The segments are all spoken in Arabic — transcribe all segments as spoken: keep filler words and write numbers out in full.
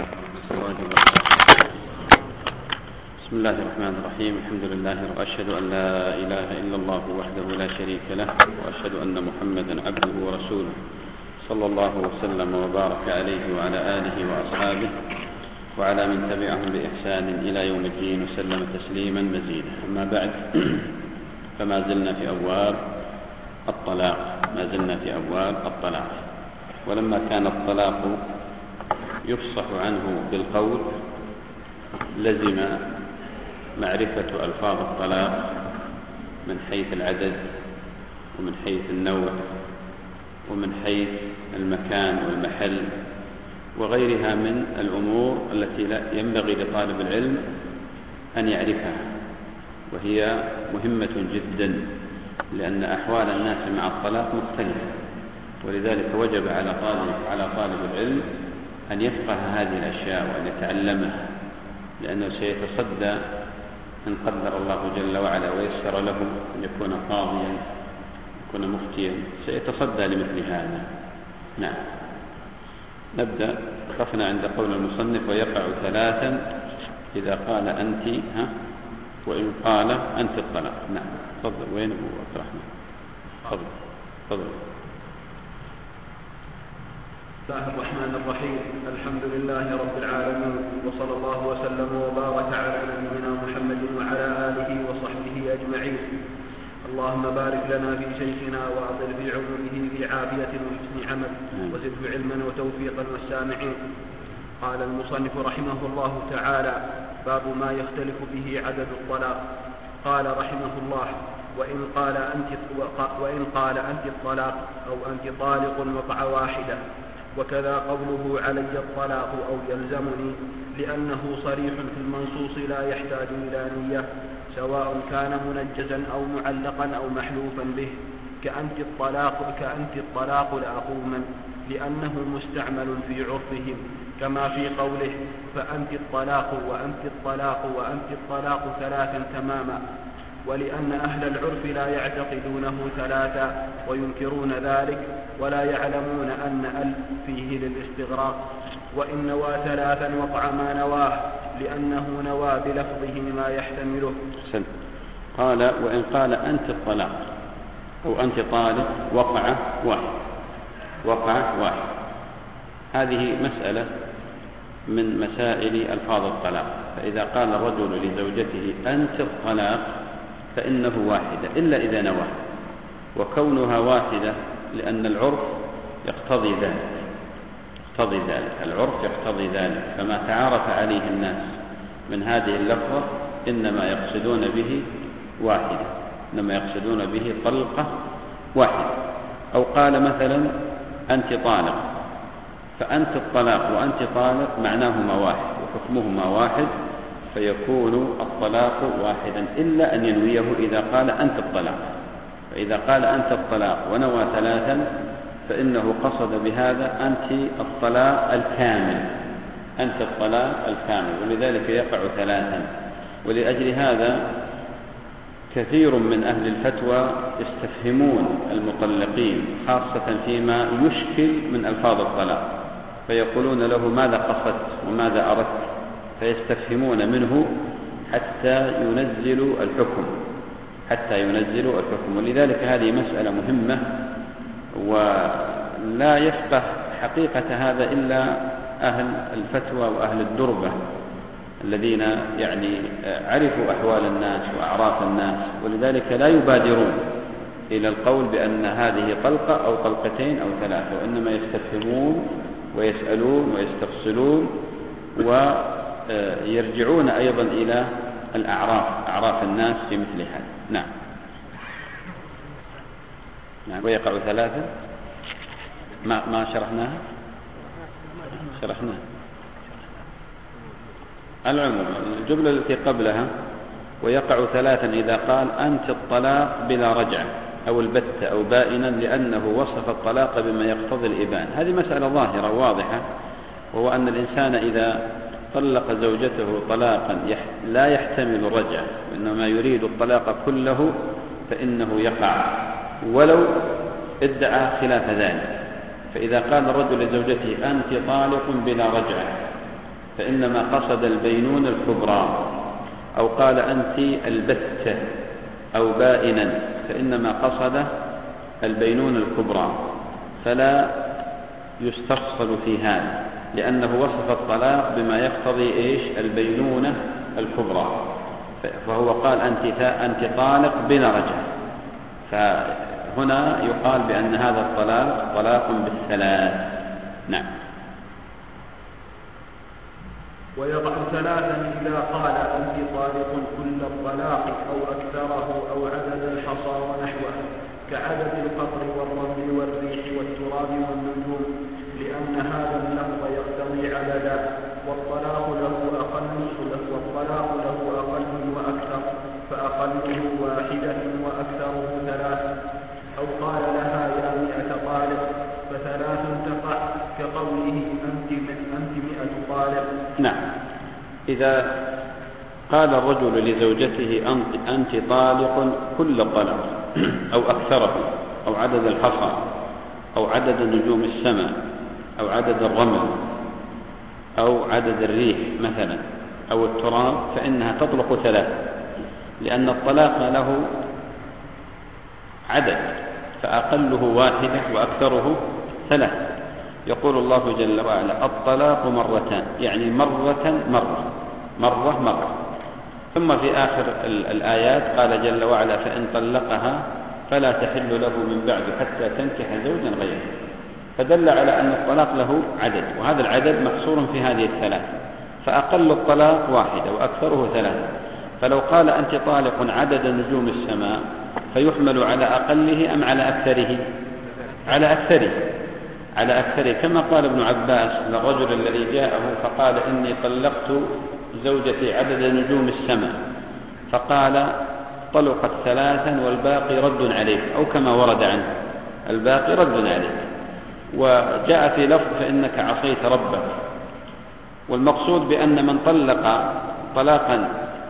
بسم الله الرحمن الرحيم. الحمد لله وأشهد أن لا إله إلا الله وحده لا شريك له، وأشهد أن محمدا عبده ورسوله صلى الله وسلم وبارك عليه وعلى آله وأصحابه وعلى من تبعهم بإحسان إلى يوم الدين وسلم تسليما مزيدا. أما بعد، فما زلنا في أبواب الطلاق ما زلنا في أبواب الطلاق ولما كان الطلاق يفصح عنه بالقول، لزم معرفة ألفاظ الطلاق من حيث العدد ومن حيث النوع ومن حيث المكان والمحل وغيرها من الأمور التي لا ينبغي لطالب العلم أن يعرفها، وهي مهمة جدا، لأن أحوال الناس مع الطلاق مختلفة، ولذلك وجب على طالب على طالب العلم أن يفقه هذه الأشياء وأن يتعلمها، لأنه سيتصدى إن قدر الله جل وعلا ويسر له أن يكون قاضيا يكون مفتيا، سيتصدى لمثل هذا. نعم، نبدأ. وقفنا عند قول المصنف: ويقع ثلاثا إذا قال أنت ها وإن قال أنت الطلاق. نعم، تفضل. وين أبو عبد الرحمن؟ تفضل تفضل. بسم الله الرحمن الرحيم. الحمد لله رب العالمين، وصلى الله وسلم وبارك على نبينا محمد وعلى آله وصحبه أجمعين. اللهم بارك لنا في شيخنا وأطل في عمره في عافية وحسن عمل، وزده علما وتوفيقا والسامعين. قال المصنف رحمه الله تعالى: باب ما يختلف به عدد الطلاق. قال رحمه الله: وإن قال أنت وإن قال أنت الطلاق أو أنت طالق وقع واحدة، وكذا قوله علي الطلاق أو يلزمني، لأنه صريح في المنصوص لا يحتاج إلى نية، سواء كان منجزا أو معلقا أو محلوفا به، كأنت الطلاق كأنت الطلاق لأقوما، لأنه مستعمل في عرفهم، كما في قوله: فأنت الطلاق وأنت الطلاق وأنت الطلاق ثلاثا تماما. ولأن أهل العرف لا يعتقدونه ثلاثا وينكرون ذلك، ولا يعلمون أن أل فيه للاستغراق، وإن نوى ثلاثا وقع ما نواه، لأنه نوى بلفظه ما يحتمله. سن. قال: وإن قال أنت الطلاق أو أنت طالق وقع واحد وقع واحد هذه مسألة من مسائل ألفاظ الطلاق. فإذا قال الرجل لزوجته أنت الطلاق فإنه واحدة إلا إذا نوى، وكونها واحدة لأن العرف يقتضي ذلك يقتضي ذلك العرف يقتضي ذلك فما تعارف عليه الناس من هذه اللفظة إنما يقصدون به واحدة إنما يقصدون به طلقة واحدة. أو قال مثلا أنت طالق، فأنت الطلاق وأنت طالق معناهما واحد وحكمهما واحد، فيكون الطلاق واحدا إلا أن ينويه إذا قال أنت الطلاق. فإذا قال أنت الطلاق ونوى ثلاثا فإنه قصد بهذا أنت الطلاق الكامل أنت الطلاق الكامل ولذلك يقع ثلاثا. ولأجل هذا كثير من أهل الفتوى يستفهمون المطلقين خاصة فيما يشكل من ألفاظ الطلاق، فيقولون له: ماذا قصدت وماذا أردت؟ فيستفهمون منه حتى ينزلوا الحكم حتى ينزلوا الحكم ولذلك هذه مسألة مهمة، ولا يفقه حقيقة هذا إلا أهل الفتوى وأهل الدربة الذين يعني عرفوا أحوال الناس وأعراف الناس، ولذلك لا يبادرون إلى القول بأن هذه طلقة أو طلقتين أو ثلاثة، وإنما يستفهمون ويسألون ويستفصلون ويرجعون أيضا إلى الأعراف أعراف الناس في مثل هذا. نعم. نعم. ويقع ثلاثة ما ما شرحناها شرحناها العموم الجملة التي قبلها: ويقع ثلاثا إذا قال أنت الطلاق بلا رجعة أو البتة أو بائنا، لأنه وصف الطلاق بما يقتضي الإبان. هذه مسألة ظاهرة واضحة، وهو أن الإنسان إذا طلق زوجته طلاقا لا يحتمل الرجعة وإنما يريد الطلاق كله فإنه يقع ولو ادعى خلاف ذلك. فإذا قال الرجل لزوجته أنت طالق بلا رجعة فإنما قصد البينونة الكبرى، أو قال أنت البتة أو بائنا فإنما قصد البينونة الكبرى، فلا يستفصل في هذا، لأنه وصف الطلاق بما يقتضي إيش؟ البينونة الكبرى، فهو قال أنت أنت طالق بلا رجعة، فهنا يقال بأن هذا الطلاق طلاق بالثلاث. نعم. ويقع ثلاثا إذا قال أنت طالق كل الطلاق أو أكثره أو عدد الحصى ونحوه، كعدد القطر والرمل والريح والتراب والنجوم، لأن هذا اللفظ يقتضي عددا، والطلاق له أقل والطلاق له أقل وأكثر، فأقله واحدة وأكثره ثلاث. أو قال لها يا مئة طالق فثلاث تقع، كقوله أنت أنت مئة طالق. نعم. إذا قال الرجل لزوجته أنت, أنت طالق كل طلق أو أكثره، أو عدد الحصى، أو عدد نجوم السماء، أو عدد الرمل، أو عدد الريح مثلا، أو التراب، فإنها تطلق ثلاثة، لأن الطلاق له عدد، فأقله واحدة وأكثره ثلاثة. يقول الله جل وعلا الطلاق مرتان، يعني مرة مرة مرة مرة. ثم في آخر الآيات قال جل وعلا فإن طلقها فلا تحل له من بعد حتى تنكح زوجا غيره، فدل على أن الطلاق له عدد، وهذا العدد محصور في هذه الثلاث، فأقل الطلاق واحدة وأكثره ثلاثة. فلو قال أنت طالق عدد نجوم السماء فيحمل على أقله أم على أكثره؟ على أكثره على أكثره كما قال ابن عباس للرجل الذي جاءه فقال إني طلقت زوجتي عدد نجوم السماء، فقال طلقت ثلاثا والباقي رد عليك، أو كما ورد عنه الباقي رد عليك. وجاء في لفظ فإنك عصيت ربك، والمقصود بأن من طلق طلاقا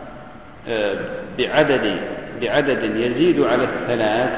بعدد بعدد يزيد على الثلاث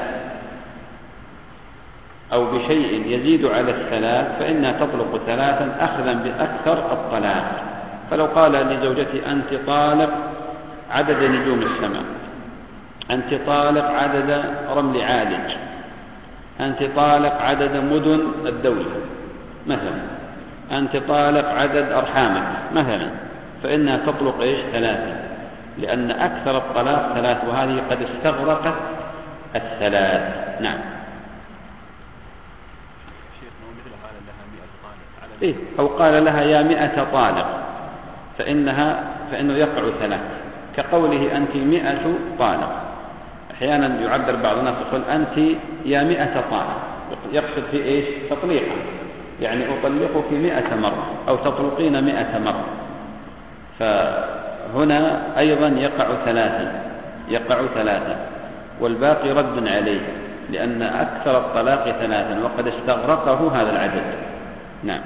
أو بشيء يزيد على الثلاث فإنها تطلق ثلاثا أخذا بأكثر الطلاق. فلو قال لزوجتي أنت طالق عدد نجوم السماء، أنت طالق عدد رمل عالج، أنت طالق عدد مدن الدولة مثلا، أنت طالق عدد أرحامك مثلا، فإنها تطلق إيش؟ ثلاثة، لأن أكثر الطلاق ثلاث، وهذه قد استغرقت الثلاث. نعم. إيه؟ أو قال لها يا مئة طالق فإنها فإنه يقع ثلاث، كقوله أنت مئة طالق. أحيانا يعبر بعض الناس يقول أنت يا مئة طالق، يقصد في إيش؟ تطليقا، يعني أطلقك مئة مرة أو تطلقين مئة مرة، فهنا أيضا يقع ثلاثا يقع ثلاثا والباقي رد عليه، لأن أكثر الطلاق ثلاثا وقد استغرقه هذا العدد. نعم.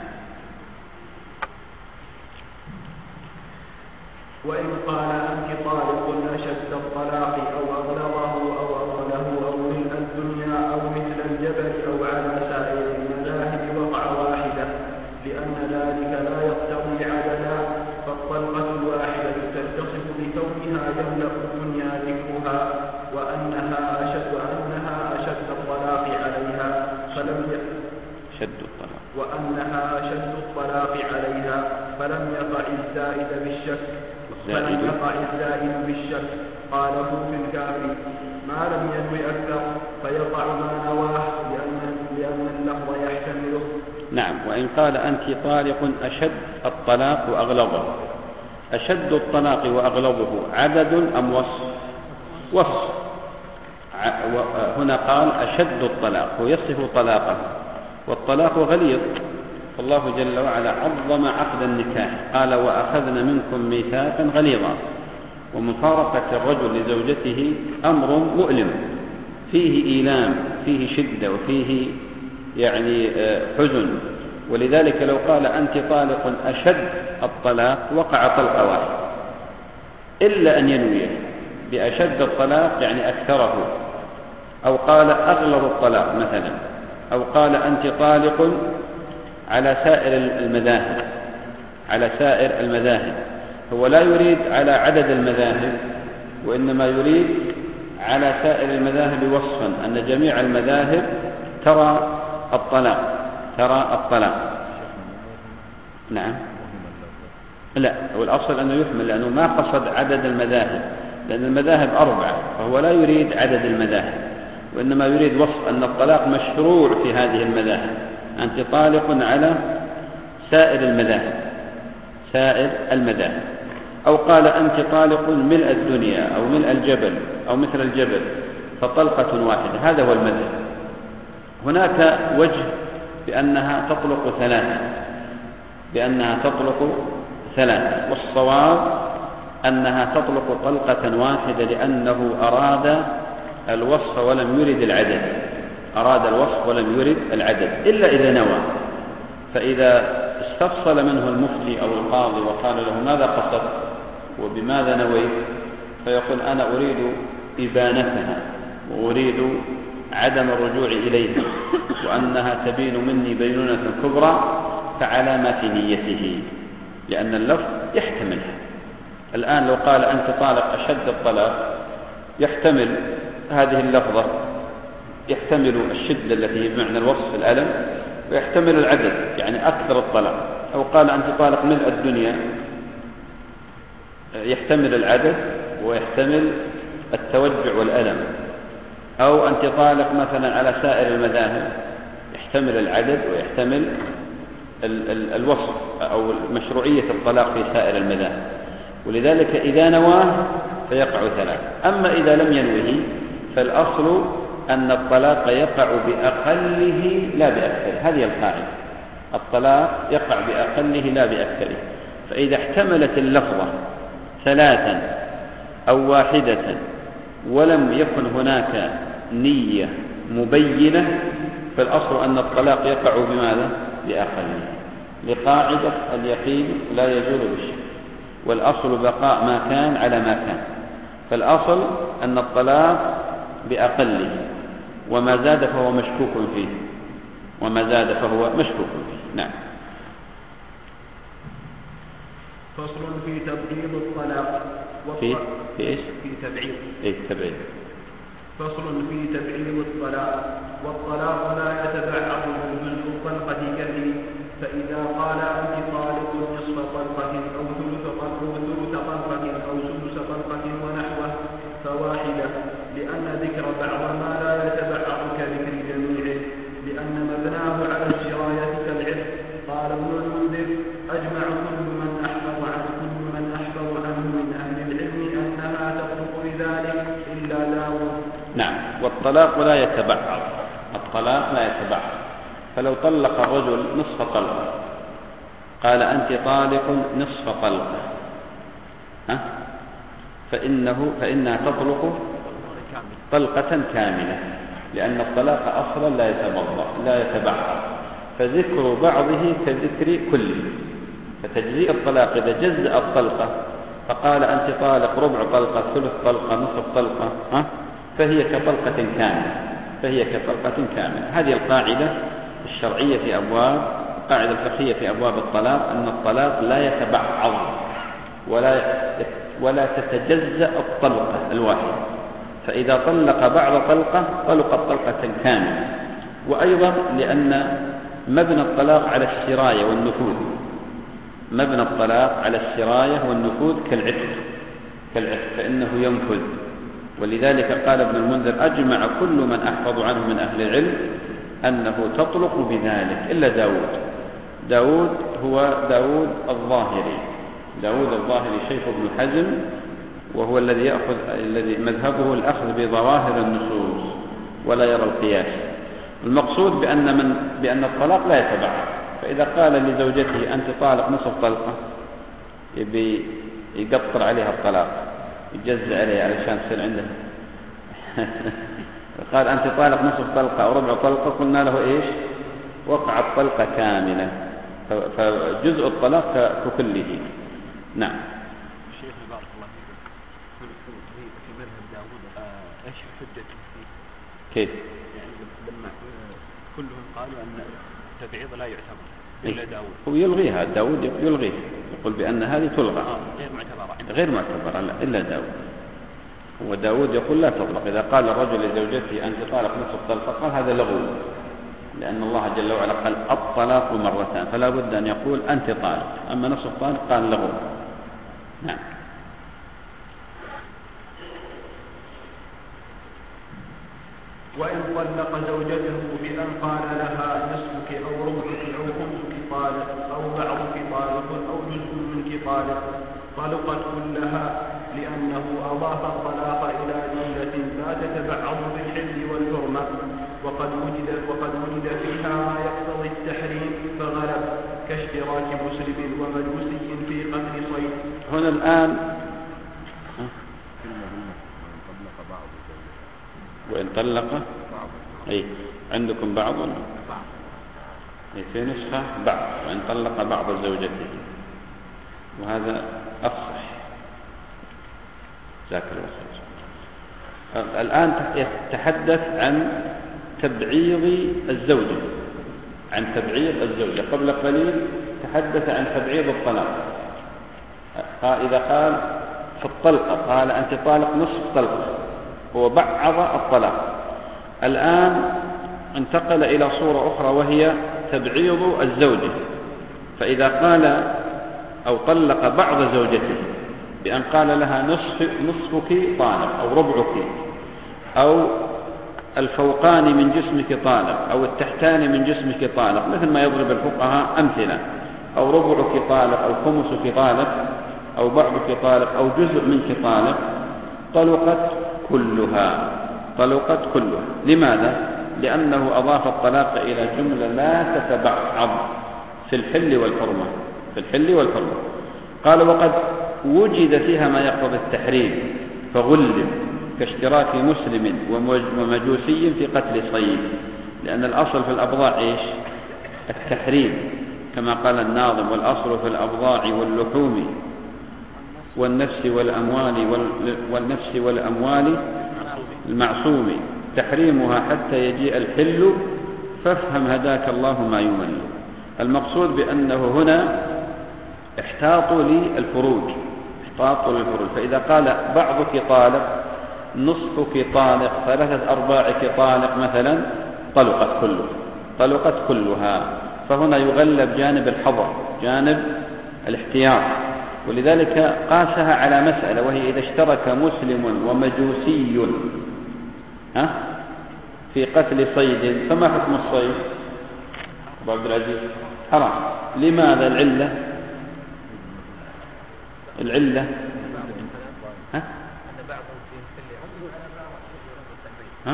وإن قال أنت طالق أشد الطلاق أو أغلظه أو أغله أو ملء الدنيا أو مثل الجبل أو على سائر المذاهب وقع واحدة، لأن ذلك لا يقتضي عددا، فالطلقة الواحدة تتصف بكونها يملأ الدنيا ذكرها، وأنها أشد وأنها أشد الطلاق عليها فلم شد الطلاق وأنها أشد الطلاق عليها فلم يقع الزائد بالشك فلم يقع الزائد بالشك قاله في الكافي ما لم ينوي أكثر فيقع ما نواه، لأن لأن اللفظ يحتمله. نعم. وإن قال أنت طالق أشد الطلاق وأغلظه، أشد الطلاق وأغلظه عدد أم وصف؟ وصف. هنا قال أشد الطلاق ويصف طلاقه، والطلاق غليظ، فالله جل وعلا عظم عقد النكاح، قال وأخذنا منكم ميثاقا غليظا. ومفارقة الرجل لزوجته أمر مؤلم فيه إيلام، فيه شدة، وفيه يعني حزن، ولذلك لو قال أنت طالق أشد الطلاق وقع طلقة واحدة، إلا أن ينوي بأشد الطلاق يعني أكثره، أو قال أغلظ الطلاق مثلا، أو قال أنت طالق على سائر المذاهب، على سائر المذاهب. هو لا يريد على عدد المذاهب، وإنما يريد على سائر المذاهب وصفا أن جميع المذاهب ترى الطلاق ترى الطلاق نعم. لا، والأصل أنه يحمل، لأنه ما قصد عدد المذاهب، لأن المذاهب أربعة، فهو لا يريد عدد المذاهب، وإنما يريد وصف أن الطلاق مشروع في هذه المذاهب. أنت طالق على سائر المذاهب سائر المذاهب أو قال أنت طالق ملء الدنيا أو ملء الجبل أو مثل الجبل فطلقة واحدة، هذا هو المذهب. هناك وجه بأنها تطلق ثلاثة بأنها تطلق ثلاثة والصواب أنها تطلق طلقة واحدة، لأنه أراد الوصف ولم يرد العدد أراد الوصف ولم يرد العدد إلا إذا نوى. فإذا استفصل منه المفتي أو القاضي وقال له ماذا قصدت وبماذا نويت، فيقول أنا أريد إبانتها وأريد عدم الرجوع إليها وأنها تبين مني بينونة كبرى، فعلى ما في نيته، لأن اللفظ يحتملها. الآن لو قال أنت طالق أشد الطلاق يحتمل هذه اللفظة، يحتمل الشدة التي هي بمعنى الوصف الألم، ويحتمل العدد يعني أكثر الطلاق. أو قال أنت طالق ملء الدنيا يحتمل العدد ويحتمل التوجع والألم. أو أنت طالق مثلا على سائر المذاهب يحتمل العدد ويحتمل ال ال الوصف أو مشروعية الطلاق في سائر المذاهب. ولذلك إذا نواه فيقع ثلاث. أما إذا لم ينوه فالأصل أن الطلاق يقع بأقله لا بأكثره. هذه القاعدة، الطلاق يقع بأقله لا بأكثره. فإذا احتملت اللفظة ثلاثا أو واحدة ولم يكن هناك نية مبينة فالأصل أن الطلاق يقع بماذا؟ بأقله، لقاعدة اليقين لا يزول بالشك، والأصل بقاء ما كان على ما كان. فالأصل أن الطلاق بأقله، وما زاد فهو مشكوك فيه وما زاد فهو مشكوك فيه. نعم. فصل في تبعيض الطلاق في في إيش؟ في تبعيض إيه تبعيض. فصل في تبعيض الطلاق. والطلاق لا يتبعض من الطلقة كذب، فإذا قال أنت طالق نصف طلقة أو ثلث طلقة أو سدس طلقة ونحوه فواحدة، لأن ذكر بعض ما لا يتبعض كذكر جميعه، لأن مبناه على السراية كالعلم. قال ابن المنذر: أجمع كل من أحفظ عن كل من أحفظ عنه من أهل العلم أنها تطلق بذلك إلا داود. نعم. والطلاق لا يتبعض الطلاق لا يتبعض فلو طلق الرجل نصف طلقة قال أنت طالق نصف طلقة ها؟ فإنه فإنها تطلق طلقة كاملة، لأن الطلاق أصلا لا يتبعض لا يتبعض فذكر بعضه كذكر كله. فتجزيء الطلاق إذا جزأ الطلقة فقال أنت طالق ربع طلقة ثلث طلقة نصف طلقة ها؟ فهي كطلقة كاملة فهي كطلقة كاملة. هذه القاعدة الشرعية في أبواب القاعدة الفقهية في أبواب الطلاق، أن الطلاق لا يتبعض ولا ولا تتجزأ الطلقة الواحدة، فإذا طلق بعض طلقة طلقت طلقة كاملة. وأيضا لأن مبنى الطلاق على السراية والنفوذ مبنى الطلاق على السراية والنفوذ كالعتق كالعتق فإنه ينفذ. ولذلك قال ابن المنذر: أجمع كل من أحفظ عنه من أهل العلم أنه تطلق بذلك إلا داود. داود هو داود الظاهري داود الظاهري شيخ ابن حزم، وهو الذي يأخذ الذي مذهبه الأخذ بظواهر النصوص ولا يرى القياس. المقصود بأن من بأن الطلاق لا يتبعض. فإذا قال لزوجته أنت طالق نصف طلقة يبي يقطر عليها الطلاق يجزء عليها علشان تصير عنده قال أنت طالق نصف طلقة أو ربع طلقة قلنا له إيش؟ وقع الطلقة كاملة، فجزء الطلاق ككله. نعم. شيخ بارك الله فيكم، في مذهب داود ايش حجته فيه؟ كيف؟ يعني لما كلهم قالوا ان التبعيض لا يعتبر، إلا داود. هو يلغيها، داود يلغيها، يقول بأن هذه تلغى غير معتبرة غير معتبرة لا إلا داود. وداود يقول لا تطلق. إذا قال الرجل لزوجته أنت طالق نصف الطلقة قال هذا لغو، لأن الله جل وعلا قال الطلاق مرتان، فلا بد أن يقول أنت طالق. أما نصف الطالق قال لغو. نعم. وإن طلق زوجته بأن قال لها نصفك أو ربعك أو خمسك طالق أو بعضك طالق أو جزء منك طالق طلقت كلها، لأنه أضاف الطلاق إلى جملة لا تتبعض بالحل والحرمة، وقد وجد وقد وجد فيها ما يقتضي التحريم فغلب، كاشتراك مسلم ومجوسي في قتل صيد. هنا الآن وإن طلق أي عندكم بعض أي في نسخة بعض، وإن طلق بعض زوجته، وهذا أفصح. ذاك الله. الآن يتحدث عن تبعيض الزوجة، عن تبعيض الزوجة. قبل قليل تحدث عن تبعيض الطلاق. إذا قال في الطلقة قال أنت طالق نصف طلقة، هو بعض الطلاق. الآن انتقل إلى صورة أخرى وهي تبعيض الزوجة. فإذا قال أو طلق بعض زوجته بأن قال لها نصف نصفك طالق أو ربعك أو الفوقان من جسمك طالق أو التحتان من جسمك طالق، مثل ما يضرب الفقهاء أمثلة، أو ربعك طالق أو خمسك طالق أو بعضك طالق أو جزء منك طالق، طلقت كلها طلقت كلها. لماذا؟ لأنه أضاف الطلاق إلى جملة لا تتبعض في الحل والحرمة في الحل والحرمة. قال وقد وجد فيها ما يقتضي التحريم فغلب، كاشتراك مسلم ومجوسي في قتل صيد، لأن الأصل في الأبضاع إيش؟ التحريم، كما قال الناظم والأصل في الأبضاع واللحوم والنفس والأموال والنفس والأموال المعصوم تحريمها حتى يجيء الحل، فافهم هداك الله ما يمل. المقصود بأنه هنا احتاطوا للفروج احتاطوا للفروج فإذا قال بعضك طالق نصفك طالق ثلاثة أرباعك طالق مثلا، طلقت كله طلقت كلها. فهنا يغلب جانب الحظر، جانب الاحتياط. ولذلك قاسها على مسألة، وهي إذا اشترك مسلم ومجوسي ها في قتل صيد، فما حكم الصيد؟ أبو عبد العزيز حرام. لماذا؟ العلة العلة ها ها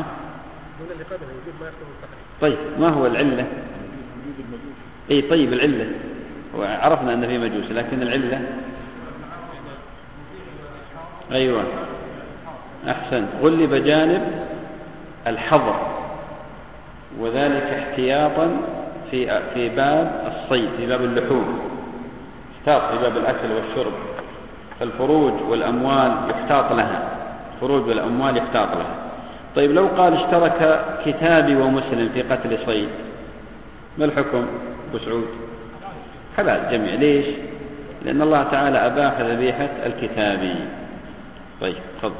طيب ما هو العلة؟ اي طيب العلة وعرفنا أن في مجوس، لكن العلة أيوة أحسن، غلب جانب الحظر، وذلك احتياطا في في باب الصيد، في باب اللحوم، احتاط في باب الأكل والشرب. فالفروج والأموال يحتاط لها، الفروج والأموال يحتاط لها. طيب لو قال اشترك كتابي ومسلم في قتل صيد، ما الحكم أبو سعود؟ حلال جميع. ليش؟ لأن الله تعالى أباح ذبيحة الكتابي. طيب تفضل.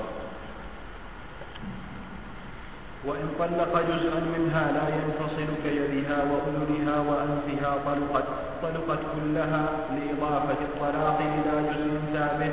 وإن طلق جزءا منها لا ينفصل كيدها وأذنها وأنفها، طلقت طلقت كلها لإضافة الطلاق إلى جزء ثابت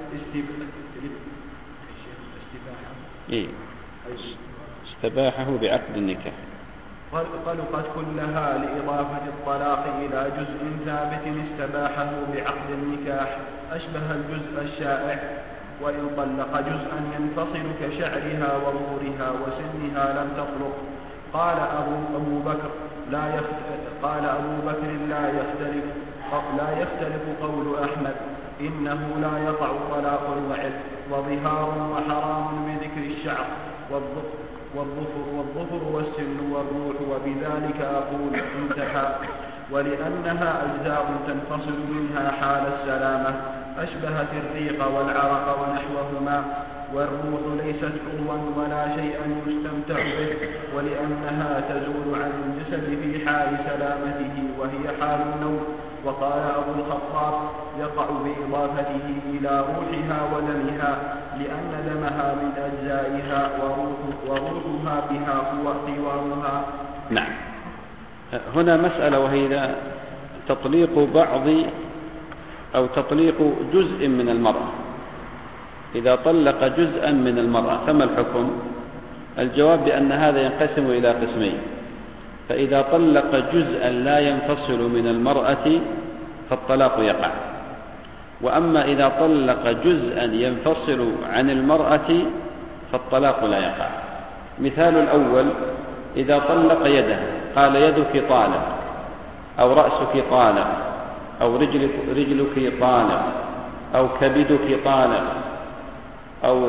إيه؟ استباحه بعقد النكاح. طلقت كلها لإضافة الطلاق إلى جزء ثابت استباحه بعقد النكاح، أشبه الجزء الشائع. وإن طلق جزءا ينفصل كشعرها وظهورها وسنها لم تطلق. قال أبو, أبو بكر لا يختلف قال أبو بكر لا يختلف لا يختلف قول أحمد، إنه لا يقع طلاق الوعد وظهار وحرام بذكر الشعر والظفر والظفر والسن والروح، وبذلك أقول انتهى. ولأنها أجزاء تنفصل منها حال السلامة، أشبهت الريق والعرق ونحوهما، والروح ليست عضوا ولا شيئا يستمتع به، ولأنها تزول عن الجسد في حال سلامته وهي حال النوم. وقال أبو الخطاب: يقع بإضافته إلى روحها ودمها، لأن دمها من أجزائها وروحها بها قوامها. نعم. هنا مسألة، وهي تطليق بعض أو تطليق جزء من المرأة. إذا طلق جزءا من المرأة فما الحكم؟ الجواب بأن هذا ينقسم إلى قسمين. فإذا طلق جزءا لا ينفصل من المرأة فالطلاق يقع. وأما إذا طلق جزءا ينفصل عن المرأة فالطلاق لا يقع. مثال الأول: إذا طلق يده، قال: يدك طالق، أو رأسك طالق، أو رجلك, رجلك طالق، أو كبدك طالق، أو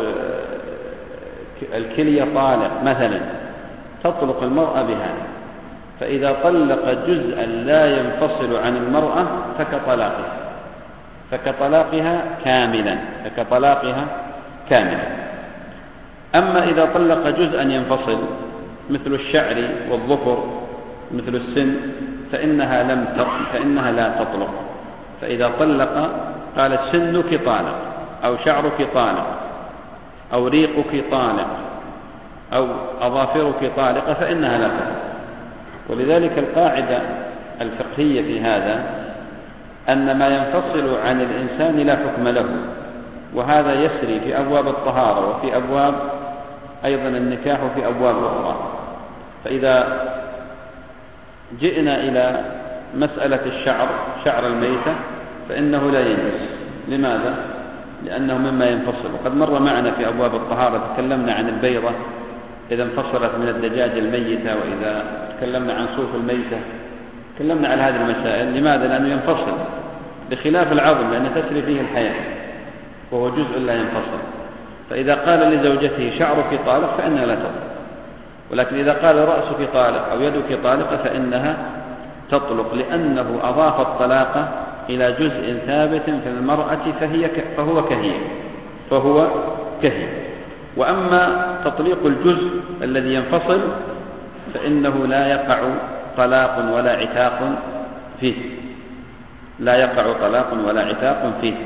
الكلية طالق مثلا، تطلق المرأة بهذا. فإذا طلق جزءا لا ينفصل عن المرأة فكطلاقها فكطلاقها كاملا فكطلاقها كاملا. أما إذا طلق جزءا ينفصل مثل الشعر والظفر، مثل السن، فإنها, لم فإنها لا تطلق. فإذا طلق قال: سنك طالق، أو شعرك طالق، أو ريقك طالق، أو أظافرك طالقة، فإنها لا تطلق. ولذلك القاعدة الفقهية في هذا أن ما ينفصل عن الإنسان لا حكم له، وهذا يسري في أبواب الطهارة وفي أبواب أيضا النكاح وفي أبواب أخرى. فإذا جئنا إلى مسألة الشعر، شعر الميتة، فإنه لا ينجس. لماذا؟ لأنه مما ينفصل. وقد مر معنا في أبواب الطهارة تكلمنا عن البيضة إذا انفصلت من الدجاج الميتة، وإذا تكلمنا عن صوف الميتة، تكلمنا على هذه المسائل. لماذا؟ لأنه ينفصل، بخلاف العظم لأنه تسري فيه الحياة وهو جزء لا ينفصل. فإذا قال لزوجته: شعرك طالق، فإنها لا تطلق. ولكن إذا قال: رأسك طالق أو يدك طالقة، فإنها تطلق، لأنه أضاف الطلاق إلى جزء ثابت في المرأة فهي ك... فهو كهية فهو كهية. وأما تطليق الجزء الذي ينفصل فإنه لا يقع طلاق ولا عتاق فيه لا يقع طلاق ولا عتاق فيه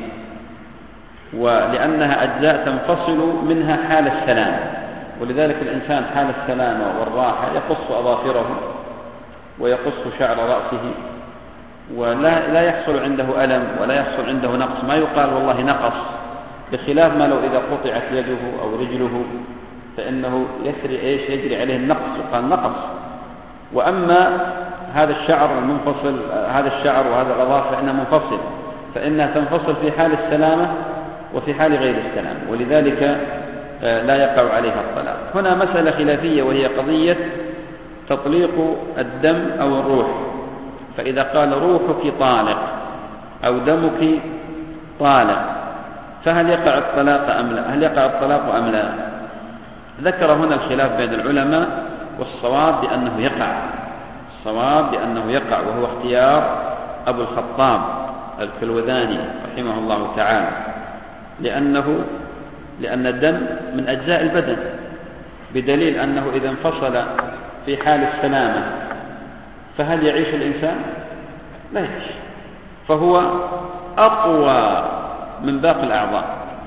ولأنها أجزاء تنفصل منها حال السلام. ولذلك الإنسان حال السلامة والراحة يقص أظافره ويقص شعر رأسه، ولا لا يحصل عنده ألم ولا يحصل عنده نقص، ما يقال والله نقص، بخلاف ما لو إذا قطعت يده أو رجله فإنه يسري إيش يجري عليه النقص، يقال نقص. وأما هذا الشعر المنفصل، هذا الشعر وهذا الأظافر فإنها منفصل، فإنها تنفصل في حال السلامة وفي حال غير السلامة، ولذلك لا يقع عليها الطلاق. هنا مسألة خلافية وهي قضية تطليق الدم أو الروح. فإذا قال روحك طالق أو دمك طالق فهل يقع الطلاق أم لا؟ هل يقع الطلاق أم لا؟ ذكر هنا الخلاف بين العلماء، والصواب بأنه يقع الصواب بأنه يقع وهو اختيار أبو الخطاب الكلوذاني رحمه الله تعالى، لأنه لأن الدم من أجزاء البدن، بدليل أنه إذا انفصل في حال السلامة فهل يعيش الإنسان؟ لا يعيش، فهو أقوى من باقي الأعضاء.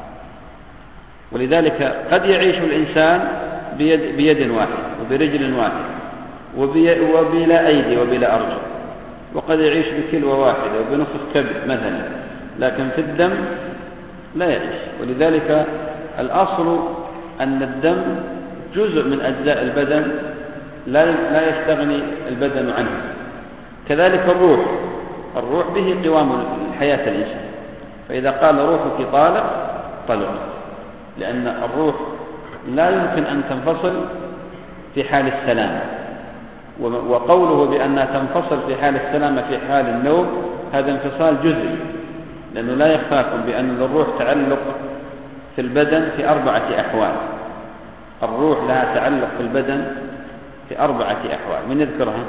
ولذلك قد يعيش الإنسان بيد, بيد واحد وبرجل واحد وبلا أيدي وبلا أرجل، وقد يعيش بكلوة واحدة وبنصف كبد مثلا، لكن في الدم لا يعيش. ولذلك الأصل أن الدم جزء من أجزاء البدن لا لا يستغني البدن عنه. كذلك الروح الروح به قوام الحياة الإنسان. فإذا قال روحك طالق طلق، لأن الروح لا يمكن أن تنفصل في حال السلامة، وقوله بأنها تنفصل في حال السلامة في حال النوم هذا انفصال جزئي، لأنه لا يخفاكم بأن الروح تعلق في البدن في أربعة أحوال. الروح لها تعلق في البدن في أربعة أحوال. من يذكرها؟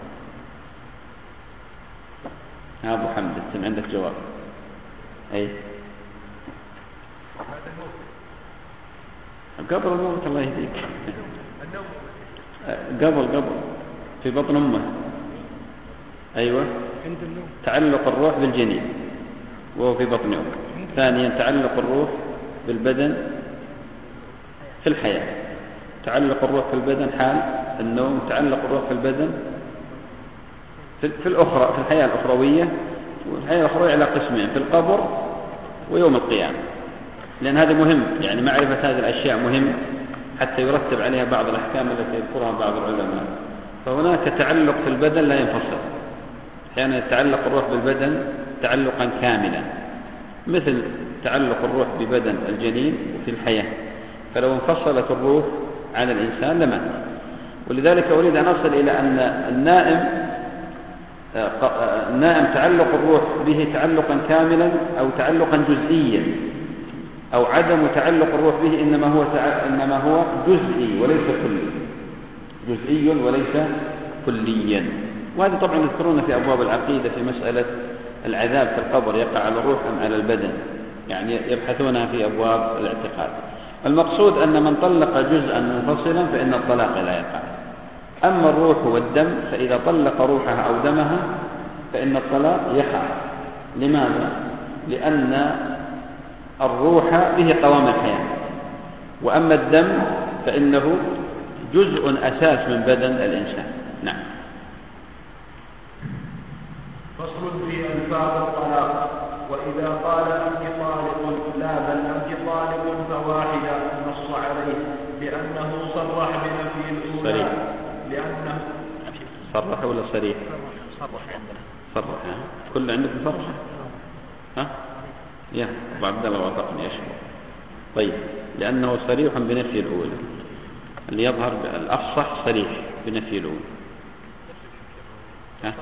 يا أبو حمد أنت عندك جواب؟ أي قبل الموت الله يهديك. قبل قبل في بطن أمه. أيوة. تعلق الروح بالجنين وهو في بطن أمه. ثانيا تعلق الروح بالبدن في الحياة. تعلق الروح في البدن حال النوم. تعلق الروح في البدن في الأخرى، في الحياة الأخروية. والحياة الأخروية على قسمين: في القبر ويوم القيامة، لأن هذا مهم، يعني معرفة هذه الأشياء مهم حتى يرتب عليها بعض الأحكام التي يذكرها بعض العلماء. فهناك تعلق في البدن لا ينفصل، أحيانا يعني يتعلق الروح بالبدن تعلقا كاملا، مثل تعلق الروح ببدن الجنين في الحياة. فلو انفصلت الروح عن الإنسان لمات. ولذلك أريد أن أصل إلى أن النائم النائم تعلق الروح به تعلقا كاملا أو تعلقا جزئيا، أو عدم تعلق الروح به إنما هو إنما هو جزئي وليس كلي، جزئي وليس كليا. وهذا طبعا يذكرون في أبواب العقيدة في مسألة العذاب في القبر يقع على الروح أم على البدن، يعني يبحثونها في أبواب الاعتقاد. المقصود أن من طلق جزءا منفصلا فإن الطلاق لا يقع. أما الروح والدم فإذا طلق روحها أو دمها فإن الطلاق يقع. لماذا؟ لأن الروح به قوام الحياة، وأما الدم فإنه جزء أساس من بدن الإنسان. نعم. فصل في ألفاظ الطلاق. وإذا قال أنت طالق لا بل أنت طالق فواحدة نص عليه لأنه صرح بنفي الأولى. صريح. لأنه صرح ولا صريح؟ صرح عندنا. صرح. كل عندكم صرح؟ ها؟ يا أبو عبد الله وافقني أشكر. طيب، لأنه صريح بنفي الأولى، اللي يظهر الأفصح صريح بنفي الأولى. ها؟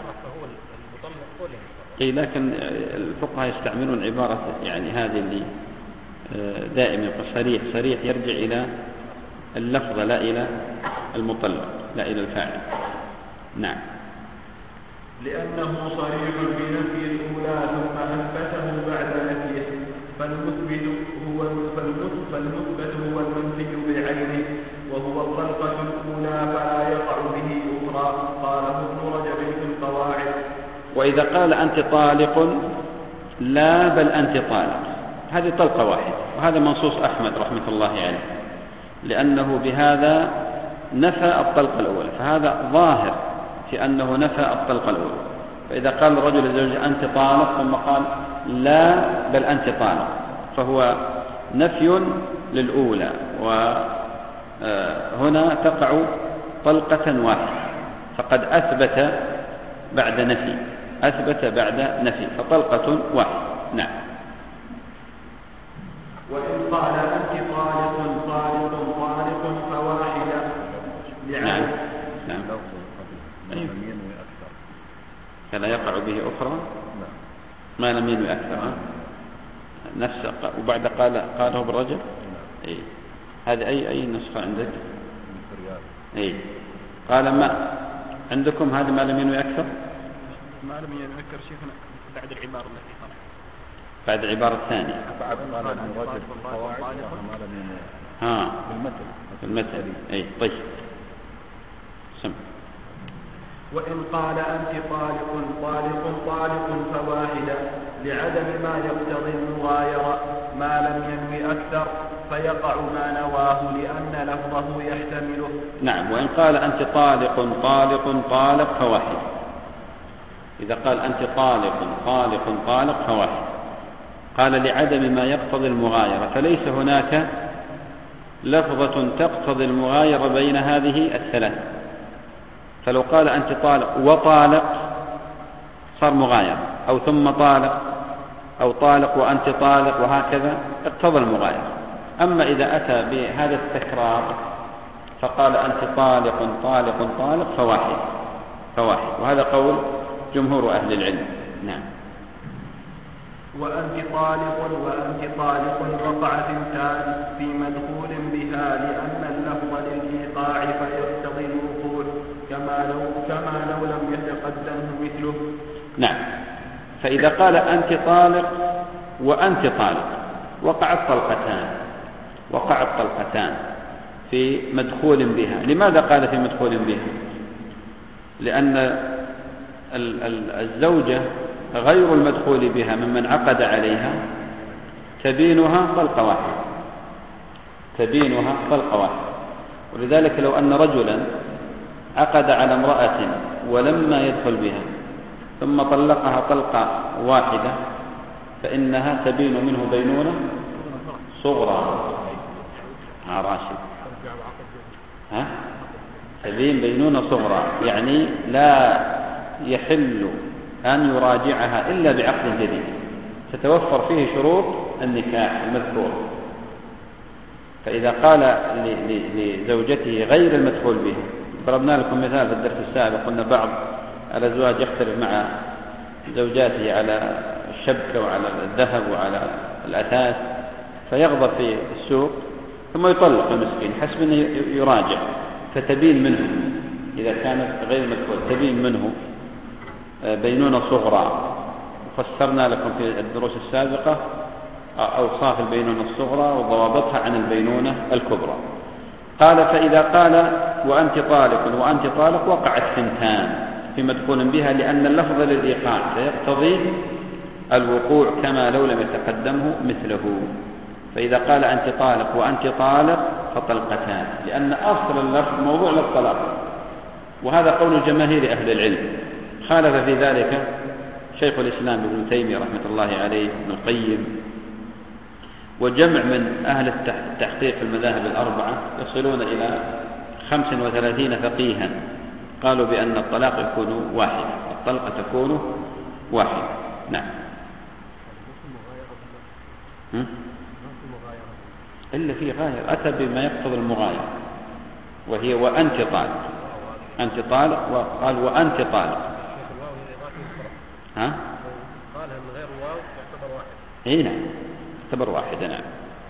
إيه، لكن الفقهاء يستعملون عبارة يعني هذه اللي دائما صريح. صريح يرجع إلى اللفظ لا إلى المطلق، لا إلى الفاعل. نعم. لأنه صريح بنفي الأولى ثم أثبته بعد نفيه، فالمثبت هو فالمثبت هو المنفي بعينه، وهو الطلقة الأولى فلا يقع به أخرى. قاله ابن رجب في القواعد. وإذا قال أنت طالق لا بل أنت طالق، هذه طلقة واحدة، وهذا منصوص أحمد رحمة الله عليه، لأنه بهذا نفى الطلقة الأولى، فهذا ظاهر في أنه نفى الطلقة الأولى. فإذا قال الرجل لزوجه أنت طالق ثم قال لا بل أنت طالق، فهو نفي للأولى، وهنا تقع طلقة واحدة، فقد أثبت بعد نفي، أثبت بعد نفي، فطلقة واحدة. نعم. وإن قال أنت طالق طالق طالق فواحدة. نعم. نعم. أيوه. فلا يقع به أخرى ما لم ينوي أكثر. نفسه. وبعد قال قاله بالرجل. أي هذه أي أي نسخة عندك؟ أي قال ما عندكم هذا ما لم ينوي أكثر؟ ما لم ينوي أكثر شيخنا بعد العبارة التي طلع. بعد العبارة الثانية. بعد قال الرجل قواعد ما لم ينوي. ها. في المثل. في المثل. أي طيب. سم. وإن قال أنت طالق طالق طالق فواحدة لعدم ما يقتضي المغايرة ما لم ينوي أكثر فيقع ما نواه لأن لفظه يحتمله. نعم. وإن قال أنت طالق طالق طالق فواحد، إذا قال أنت طالق طالق طالق فواحد، قال لعدم ما يقتضي المغايرة، فليس هناك لفظة تقتضي المغايرة بين هذه الثلاث. فلو قال أنت طالق وطالق صار مغايرة، أو ثم طالق، أو طالق وأنت طالق، وهكذا اقتضى المغايرة. أما إذا أتى بهذا التكرار فقال أنت طالق طالق طالق فواحد فواحد، وهذا قول جمهور أهل العلم. نعم. وأنت طالق وأنت طالق وقع ثنتان في مدخول بها لأن اللفظ للإيقاع فيقتضي الوقوع كما لو كما لو لم يتقدمه مثله. نعم. فإذا قال أنت طالق وأنت طالق وقعت طلقتان وقعت طلقتان في مدخول بها. لماذا قال في مدخول بها؟ لأن الزوجة غير المدخول بها ممن عقد عليها تبينها طلقة واحدة، تبينها طلقة واحدة. ولذلك لو أن رجلا عقد على امرأة ولما يدخل بها ثم طلقها طلقة واحدة فإنها تبين منه بينونة صغرى. راشد ها؟ تبين بينونة صغرى، يعني لا يحل أن يراجعها إلا بعقد جديد تتوفر فيه شروط النكاح المذكور. فإذا قال لزوجته غير المدخول به، ضربنا لكم مثال في الدرس السابق، قلنا بعض الأزواج يختلف مع زوجاته على الشبكة وعلى الذهب وعلى الأثاث، فيغضب في السوق ثم يطلق المسكين حسب أنه يراجع، فتبين منه إذا كانت غير مدخول تبين منه بينونة صغرى. فسرنا لكم في الدروس السابقة أوصاف البينونة الصغرى وضوابطها عن البينونة الكبرى. قال فإذا قال وأنت طالق وأنت طالق وقعت ثنتان في مدخول بها، لأن اللفظ للإيقاع سيقتضي الوقوع كما لو لم يتقدمه مثله. فإذا قال أنت طالق وأنت طالق فطلقتان، لأن أصل اللفظ موضوع للطلاق، وهذا قول جماهير أهل العلم. خالف في ذلك شيخ الإسلام ابن تيمية رحمة الله عليه، ابن القيم، وجمع من أهل التحقيق في المذاهب الأربعة يصلون إلى خمس وثلاثين فقيها قالوا بأن الطلاق يكون واحد، الطلقة تكون واحد. نعم. إلا في غاية، أتى بما يقتضي المغايرة، وهي وأنت طالق، أنت طالق، وقال وأنت طالق. ها؟ قالها من غير واو يعتبر واحد. إيه نعم، يعتبر واحد. نعم.